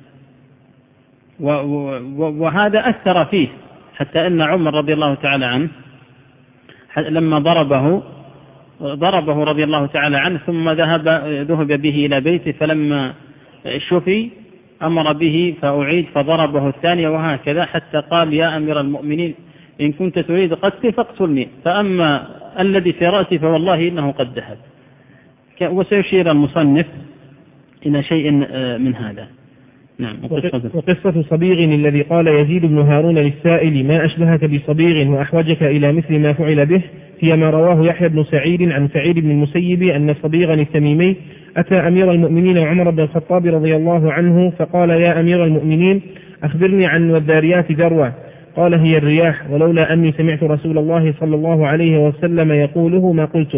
[SPEAKER 1] وهذا أثر فيه حتى أن عمر رضي الله تعالى عنه لما ضربه ضربه رضي الله تعالى عنه ثم ذهب ذهب به إلى بيته، فلما شفي أمر به فأعيد فضربه الثانية، وهكذا حتى قال يا أمير المؤمنين إن كنت تريد قتلي فاقتلني، فأما الذي في رأسي فوالله إنه قد ذهب. وسيشير المصنف إلى شيء من هذا. نعم.
[SPEAKER 2] وقصة صبيغ الذي قال يزيد بن هارون للسائل ما أشبهك بصبيغ وأحوجك إلى مثل ما فعل به هي ما رواه يحيى بن سعيد عن سعيد بن المسيب أن صبيغا التميمي أتى أمير المؤمنين عمر بن الخطاب رضي الله عنه فقال يا أمير المؤمنين أخبرني عن والذاريات ذروة. قال هي الرياح، ولولا أني سمعت رسول الله صلى الله عليه وسلم يقوله ما قلته.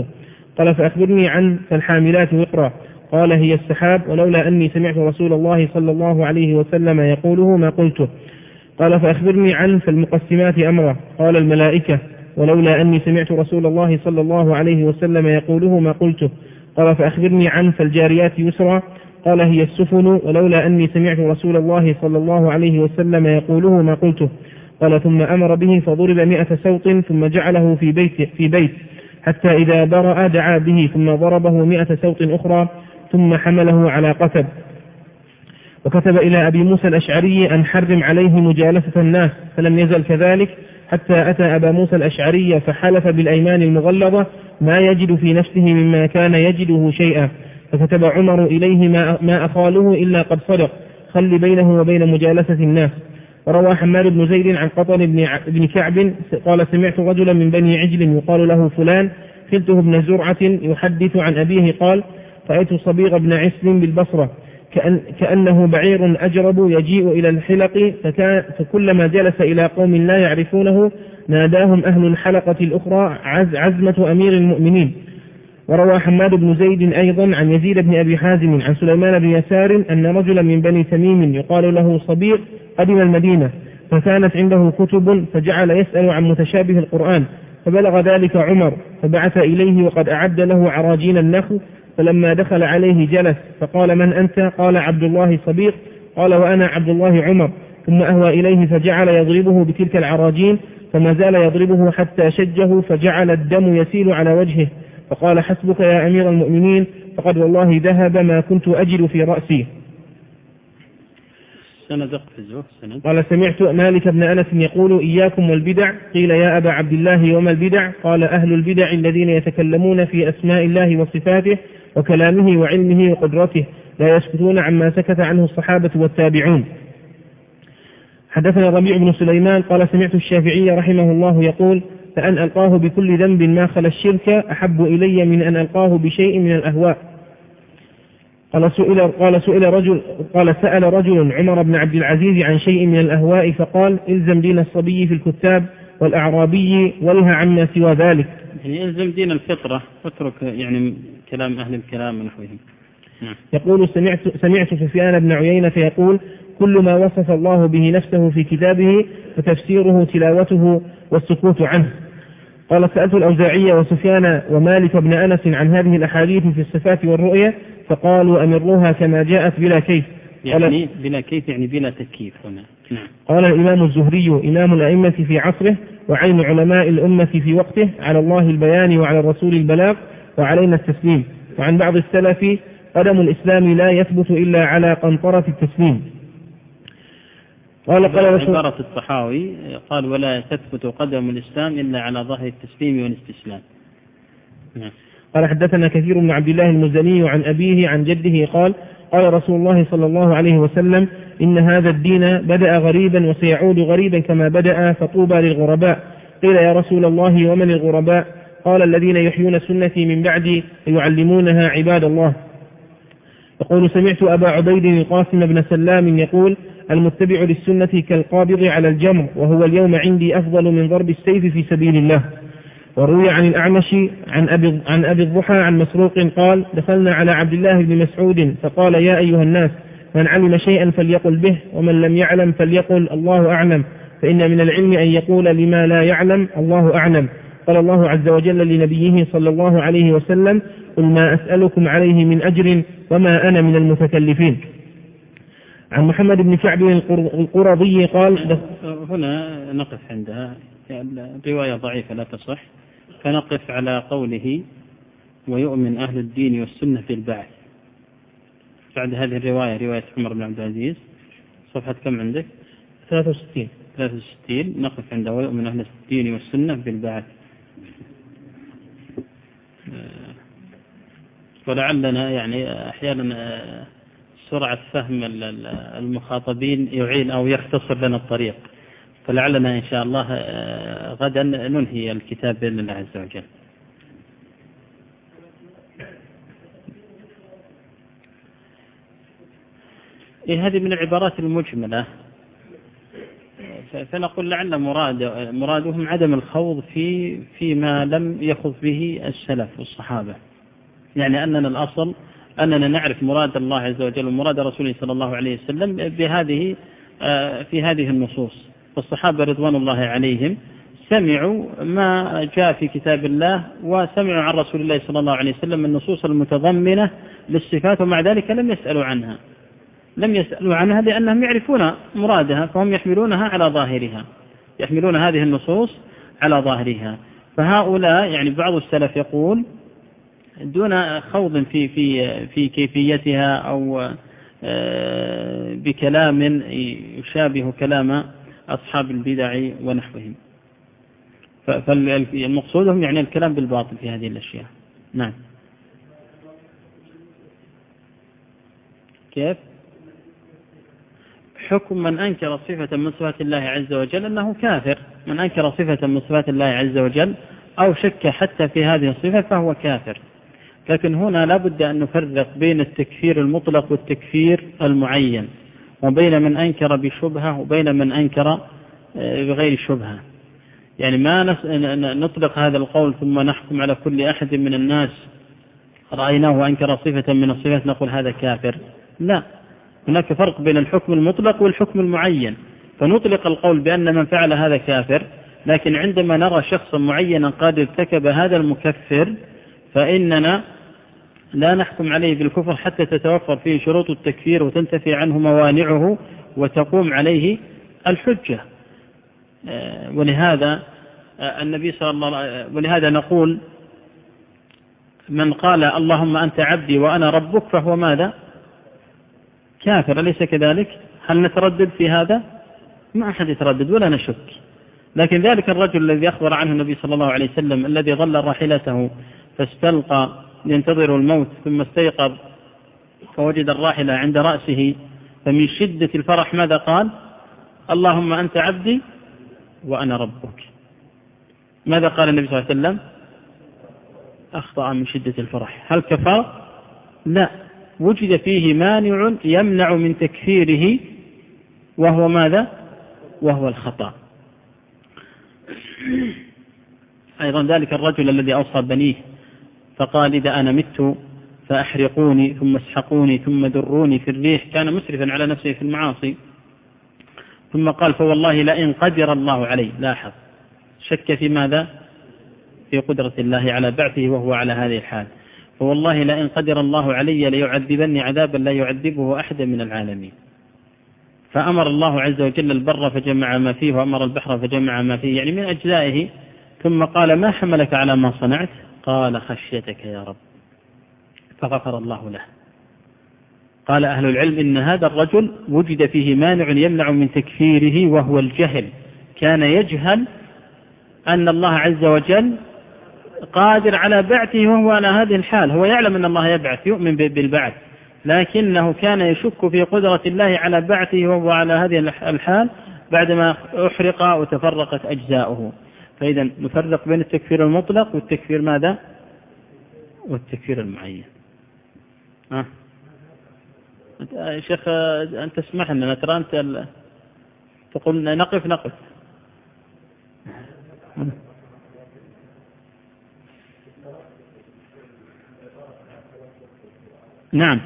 [SPEAKER 2] قال فأخبرني عن فالحاملات وقرا. قال هي السحاب، ولولا أني سمعت رسول الله صلى الله عليه وسلم يقوله ما قلته. قال فأخبرني عن فالمقسمات أمرا. قال الملائكة، ولولا أني سمعت رسول الله صلى الله عليه وسلم يقوله ما قلته. قال فأخبرني عن فالجاريات يسرا. قال هي السفن، ولولا أني سمعت رسول الله صلى الله عليه وسلم يقوله ما قلته. قال ثم أمر به فضرب مئة سوط ثم جعله في بيت, في بيت حتى إذا برأ دعا به ثم ضربه مئة سوط أخرى ثم حمله على قتب. وكتب إلى أبي موسى الأشعري أن حرم عليه مجالسة الناس، فلم يزل كذلك حتى أتى أبا موسى الأشعري فحلف بالأيمان المغلظة ما يجد في نفسه مما كان يجده شيئا. فكتب عمر إليه ما أخاله إلا قد صدق، خل بينه وبين مجالسة الناس. وروى حماد بن زيد عن قطن بن كعب قال سمعت رجلا من بني عجل يقال له فلان خلته ابن زرعة يحدث عن أبيه قال رأيت صبيغ بن عسل بالبصرة كأن كأنه بعير أجرب يجيء إلى الحلق، فكان فكلما جلس إلى قوم لا يعرفونه ناداهم أهل الحلقة الأخرى عز عزمة أمير المؤمنين. وروى حماد بن زيد أيضا عن يزيد بن أبي حازم عن سليمان بن يسار أن رجلا من بني تميم يقال له صبيغ قدم المدينة فكانت عنده كتب فجعل يسأل عن متشابه القرآن، فبلغ ذلك عمر فبعث إليه وقد أعد له عراجين النخل. فلما دخل عليه جلس فقال من أنت؟ قال عبد الله صبيغ. قال وأنا عبد الله عمر. ثم أهوى إليه فجعل يضربه بتلك العراجين فما زال يضربه حتى شجه فجعل الدم يسيل على وجهه، فقال حسبك يا أمير المؤمنين فقد والله ذهب ما كنت أجد في رأسي. قال سمعت مالك بن أنس يقول إياكم والبدع. قيل يا أبا عبد الله وما البدع؟ قال أهل البدع الذين يتكلمون في أسماء الله وصفاته وكلامه وعلمه وقدرته لا يسكتون عما سكت عنه الصحابة والتابعون. حدثنا ربيع بن سليمان قال سمعت الشافعي رحمه الله يقول فأن ألقاه بكل ذنب ما خلا الشرك أحب إلي من أن ألقاه بشيء من الأهواء. قال سئل, قال سئل رجل قال سأل رجل عمر بن عبد العزيز عن شيء من الأهواء فقال الزم دين الصبي في الكتاب والأعرابي والها عما سوى ذلك.
[SPEAKER 1] يعني الزم دين الفطرة واترك يعني كلام أهل الكلام ونحوهم.
[SPEAKER 2] يقول سمعت, سمعت سفيان بن عيينة يقول كل ما وصف الله به نفسه في كتابه فتفسيره تلاوته والسكوت عنه. قال سألت الأوزاعي وسفيان ومالك بن أنس عن هذه الأحاديث في الصفات والرؤية فقالوا أمروها كما جاءت بلا كيف.
[SPEAKER 1] يعني بلا كيف يعني بلا تكييف هنا. نعم.
[SPEAKER 2] قال الإمام الزهري إمام الأئمة في عصره وعين علماء الأمة في وقته على الله البيان وعلى الرسول البلاغ وعلينا التسليم. وعن بعض السلف قدم الإسلام لا يثبت إلا على قنطرة التسليم.
[SPEAKER 1] قال قال عبارة الطحاوي قال ولا تثبت قدم الإسلام إلا على ظهر التسليم والاستسلام. نعم.
[SPEAKER 2] قال حدثنا كثير بن عبد الله المزني عن أبيه عن جده قال قال رسول الله صلى الله عليه وسلم إن هذا الدين بدأ غريبا وسيعود غريبا كما بدأ فطوبى للغرباء. قيل يا رسول الله ومن الغرباء؟ قال الذين يحيون سنتي من بعدي يعلمونها عباد الله. يقول سمعت أبا عبيد القاسم بن سلام يقول المتبع للسنة كالقابض على الجمر وهو اليوم عندي أفضل من ضرب السيف في سبيل الله. وروي عن الأعمش عن أبي, عن أبي الضحى عن مسروق قال دخلنا على عبد الله بن مسعود فقال يا أيها الناس من علم شيئا فليقل به ومن لم يعلم فليقل الله أعلم، فإن من العلم أن يقول لما لا يعلم الله أعلم. قال الله عز وجل لنبيه صلى الله عليه وسلم قل ما أسألكم عليه من أجر وما أنا من المتكلفين. عن محمد بن كعب القرظي قال
[SPEAKER 1] هنا نقف عندها الرواية ضعيفة لا تصح، فنقف على قوله ويؤمن أهل الدين والسنة في البعث. بعد هذه الرواية رواية عمر بن عبد العزيز صفحة كم عندك؟
[SPEAKER 2] ثلاثة وستين
[SPEAKER 1] ثلاثة وستين نقف عند ويؤمن أهل الدين والسنة في البعث. ولعلنا يعني أحيانا سرعة فهم المخاطبين يعين أو يختصر لنا الطريق، فلعلنا إن شاء الله غدا ننهي الكتاب بإذن الله عز وجل. إيه هذه من العبارات المجملة فنقول لعل مراد مرادهم عدم الخوض في فيما لم يخض به السلف والصحابة، يعني أننا الأصل أننا نعرف مراد الله عز وجل ومراد رسوله صلى الله عليه وسلم بهذه في هذه النصوص. فالصحابة رضوان الله عليهم سمعوا ما جاء في كتاب الله وسمعوا عن رسول الله صلى الله عليه وسلم النصوص المتضمنة للصفات، ومع ذلك لم يسألوا عنها لم يسألوا عنها لأنهم يعرفون مرادها، فهم يحملونها على ظاهرها، يحملون هذه النصوص على ظاهرها. فهؤلاء يعني بعض السلف يقول دون خوض في في في كيفيتها أو بكلام يشابه كلام أصحاب البدع ونحوهم، فالمقصودهم يعني الكلام بالباطل في هذه الأشياء. نعم. كيف حكم من أنكر صفة من صفات الله عز وجل؟ أنه كافر. من أنكر صفة من صفات الله عز وجل أو شك حتى في هذه الصفة فهو كافر. لكن هنا لا بد أن نفرق بين التكفير المطلق والتكفير المعين، وبين من أنكر بشبهة وبين من أنكر بغير شبهة. يعني ما نطلق هذا القول ثم نحكم على كل أحد من الناس رأيناه وأنكر صفة من الصفات نقول هذا كافر، لا. هناك فرق بين الحكم المطلق والحكم المعين، فنطلق القول بأن من فعل هذا كافر، لكن عندما نرى شخصا معينا قد ارتكب هذا المكفر فإننا لا نحكم عليه بالكفر حتى تتوفر فيه شروط التكفير وتنتفي عنه موانعه وتقوم عليه الحجة. ولهذا النبي صلى الله عليه وسلم ولهذا نقول من قال اللهم أنت عبدي وأنا ربك فهو ماذا؟ كافر، أليس كذلك؟ هل نتردد في هذا؟ ما أحد يتردد ولا نشك. لكن ذلك الرجل الذي أخبر عنه النبي صلى الله عليه وسلم الذي ظل راحلته فاستلقى ينتظر الموت ثم استيقظ فوجد الراحلة عند رأسه، فمن شدة الفرح ماذا قال؟ اللهم أنت عبدي وأنا ربك. ماذا قال النبي صلى الله عليه وسلم؟ أخطأ من شدة الفرح. هل كفر؟ لا، وجد فيه مانع يمنع من تكفيره وهو ماذا؟ وهو الخطأ. أيضا ذلك الرجل الذي أوصى بنيه فقال إذا أنا مت فأحرقوني ثم اسحقوني ثم دروني في الريح، كان مسرفا على نفسه في المعاصي، ثم قال فوالله لئن قدر الله علي، لاحظ شك في ماذا؟ في قدرة الله على بعثه وهو على هذه الحال، فوالله لئن قدر الله علي ليعذبني عذابا لا يعذبه أحد من العالمين. فأمر الله عز وجل البر فجمع ما فيه وأمر البحر فجمع ما فيه، يعني من أجزائه، ثم قال ما حملك على ما صنعت؟ قال خشيتك يا رب، فغفر الله له. قال أهل العلم إن هذا الرجل وجد فيه مانع يمنع من تكفيره وهو الجهل، كان يجهل أن الله عز وجل قادر على بعثه وهو على هذه الحال، هو يعلم أن الله يبعث، يؤمن بالبعث، لكنه كان يشك في قدرة الله على بعثه وهو على هذه الحال بعدما أحرق وتفرقت أجزاؤه. فإذا نفرق بين التكفير المطلق والتكفير ماذا؟ والتكفير المعين. أه؟ شيخ أنت تسمح لنا ترى أنت تقول نقف نقف. نعم،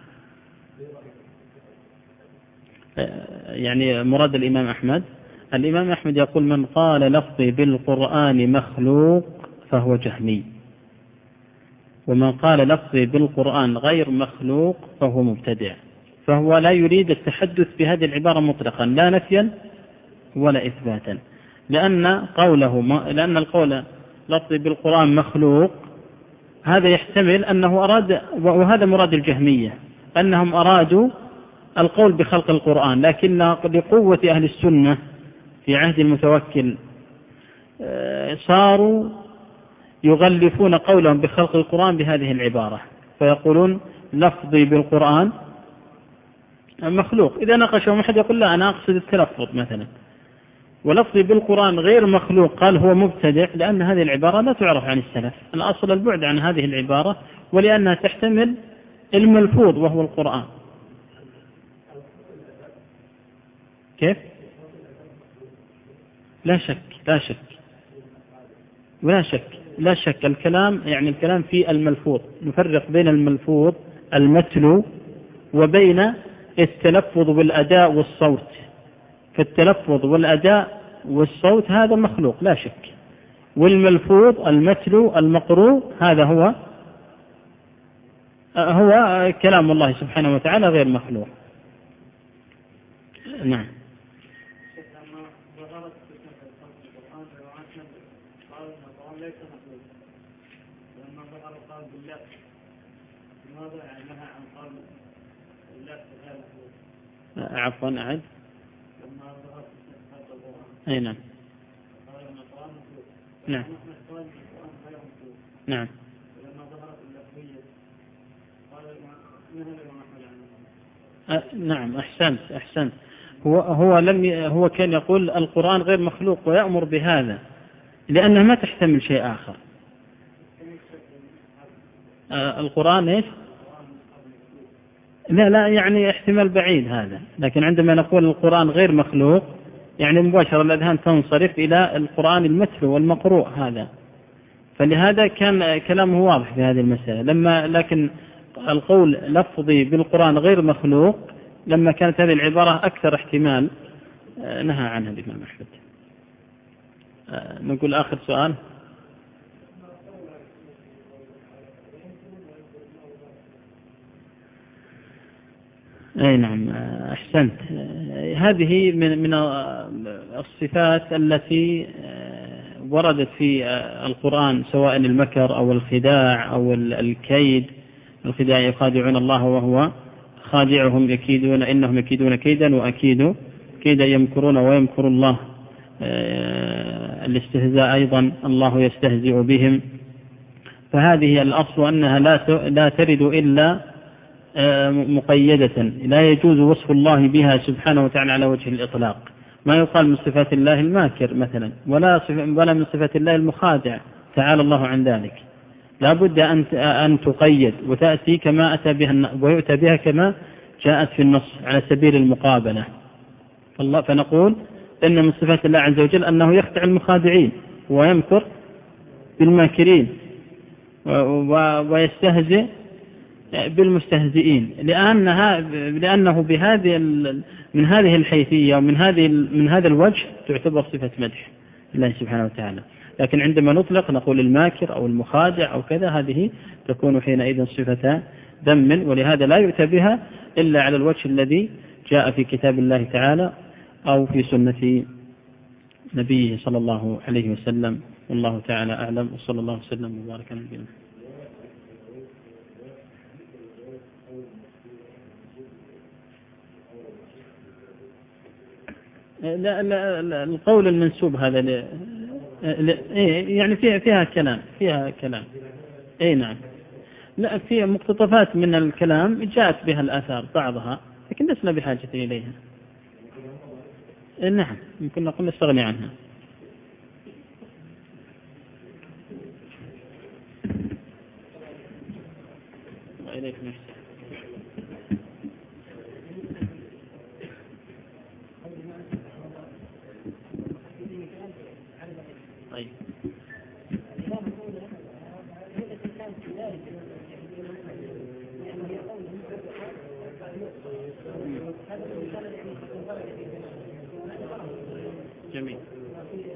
[SPEAKER 1] يعني مراد الإمام أحمد الإمام أحمد يقول من قال لفظي بالقرآن مخلوق فهو جهمي، ومن قال لفظي بالقرآن غير مخلوق فهو مبتدع. فهو لا يريد التحدث بهذه العبارة مطلقا، لا نفيا ولا إثباتا، لأن قوله لأن القول لفظي بالقرآن مخلوق هذا يحتمل أنه أراد، وهذا مراد الجهمية، أنهم أرادوا القول بخلق القرآن، لكن لقوة أهل السنة في عهد المتوكل صاروا يغلفون قولهم بخلق القرآن بهذه العبارة، فيقولون لفظي بالقرآن مخلوق. إذا ناقشهم أحد يقول لا أنا أقصد التلفظ مثلا، ولفظي بالقرآن غير مخلوق قال هو مبتدع، لأن هذه العبارة لا تعرف عن السلف، الأصل البعد عن هذه العبارة، ولأنها تحتمل الملفوظ وهو القرآن. كيف؟ لا شك لا شك ولا شك لا شك الكلام يعني الكلام في الملفوظ، نفرق بين الملفوظ المتلو وبين التلفظ بالأداء والصوت. فالتلفظ والأداء والصوت هذا مخلوق لا شك، والملفوظ المتلو المقروء هذا هو هو كلام الله سبحانه وتعالى غير مخلوق. نعم. عفوا أعد. أي نعم. نعم. نعم. أه نعم أحسنت أحسنت. هو هو لم ي... هو كان يقول القرآن غير مخلوق ويأمر بهذا لأنه ما تحتمل شيء آخر. أه القرآن إيش؟ لا لا يعني احتمال بعيد هذا، لكن عندما نقول القرآن غير مخلوق يعني مباشرة الأذهان تنصرف إلى القرآن المتلو والمقروء هذا، فلهذا كان كلامه واضح في هذه المسألة. لما لكن القول لفظي بالقرآن غير مخلوق لما كانت هذه العبارة أكثر احتمال نهى عنها الإمام أحمد. نقول آخر سؤال. أي نعم أحسنت. هذه من من الصفات التي وردت في القرآن سواء المكر أو الخداع أو الكيد. الخداع يخادعون الله وهو خادعهم يكيدون إنهم يكيدون كيدا وأكيد كيدا يمكرون ويمكر الله. الاستهزاء أيضا الله يستهزئ بهم. فهذه الأصل أنها لا لا ترد إلا مقيدة، لا يجوز وصف الله بها سبحانه وتعالى على وجه الإطلاق. ما يقال من صفات الله الماكر مثلا ولا ولا من صفات الله المخادع، تعالى الله عن ذلك. لا بد أن أن تقيد وتأتي كما أتى بها ويؤتى بها كما جاءت في النص على سبيل المقابلة. الله فنقول إن من صفات الله عز وجل أنه يخدع المخادعين ويمكر بالماكرين ويستهزئ بالمستهزئين، لأنها لأنه بهذه من هذه الحيثية ومن هذه من هذا الوجه تعتبر صفة مدح الله سبحانه وتعالى. لكن عندما نطلق نقول الماكر أو المخادع أو كذا هذه تكون حينئذ صفة ذم، ولهذا لا يؤتى بها إلا على الوجه الذي جاء في كتاب الله تعالى أو في سنة نبيه صلى الله عليه وسلم. والله تعالى أعلم، وصلى الله وسلم وبارك على نبينا. لا لا لا القول المنسوب هذا ل... ل... يعني فيها فيها كلام فيها كلام اي نعم. لا في مقتطفات من الكلام جاءت بها الآثار بعضها لكن لسنا بحاجة إليها. نعم يمكن نقول نستغني عنها. وإليك نحسن. طيب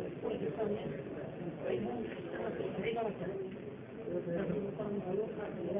[SPEAKER 1] جميل.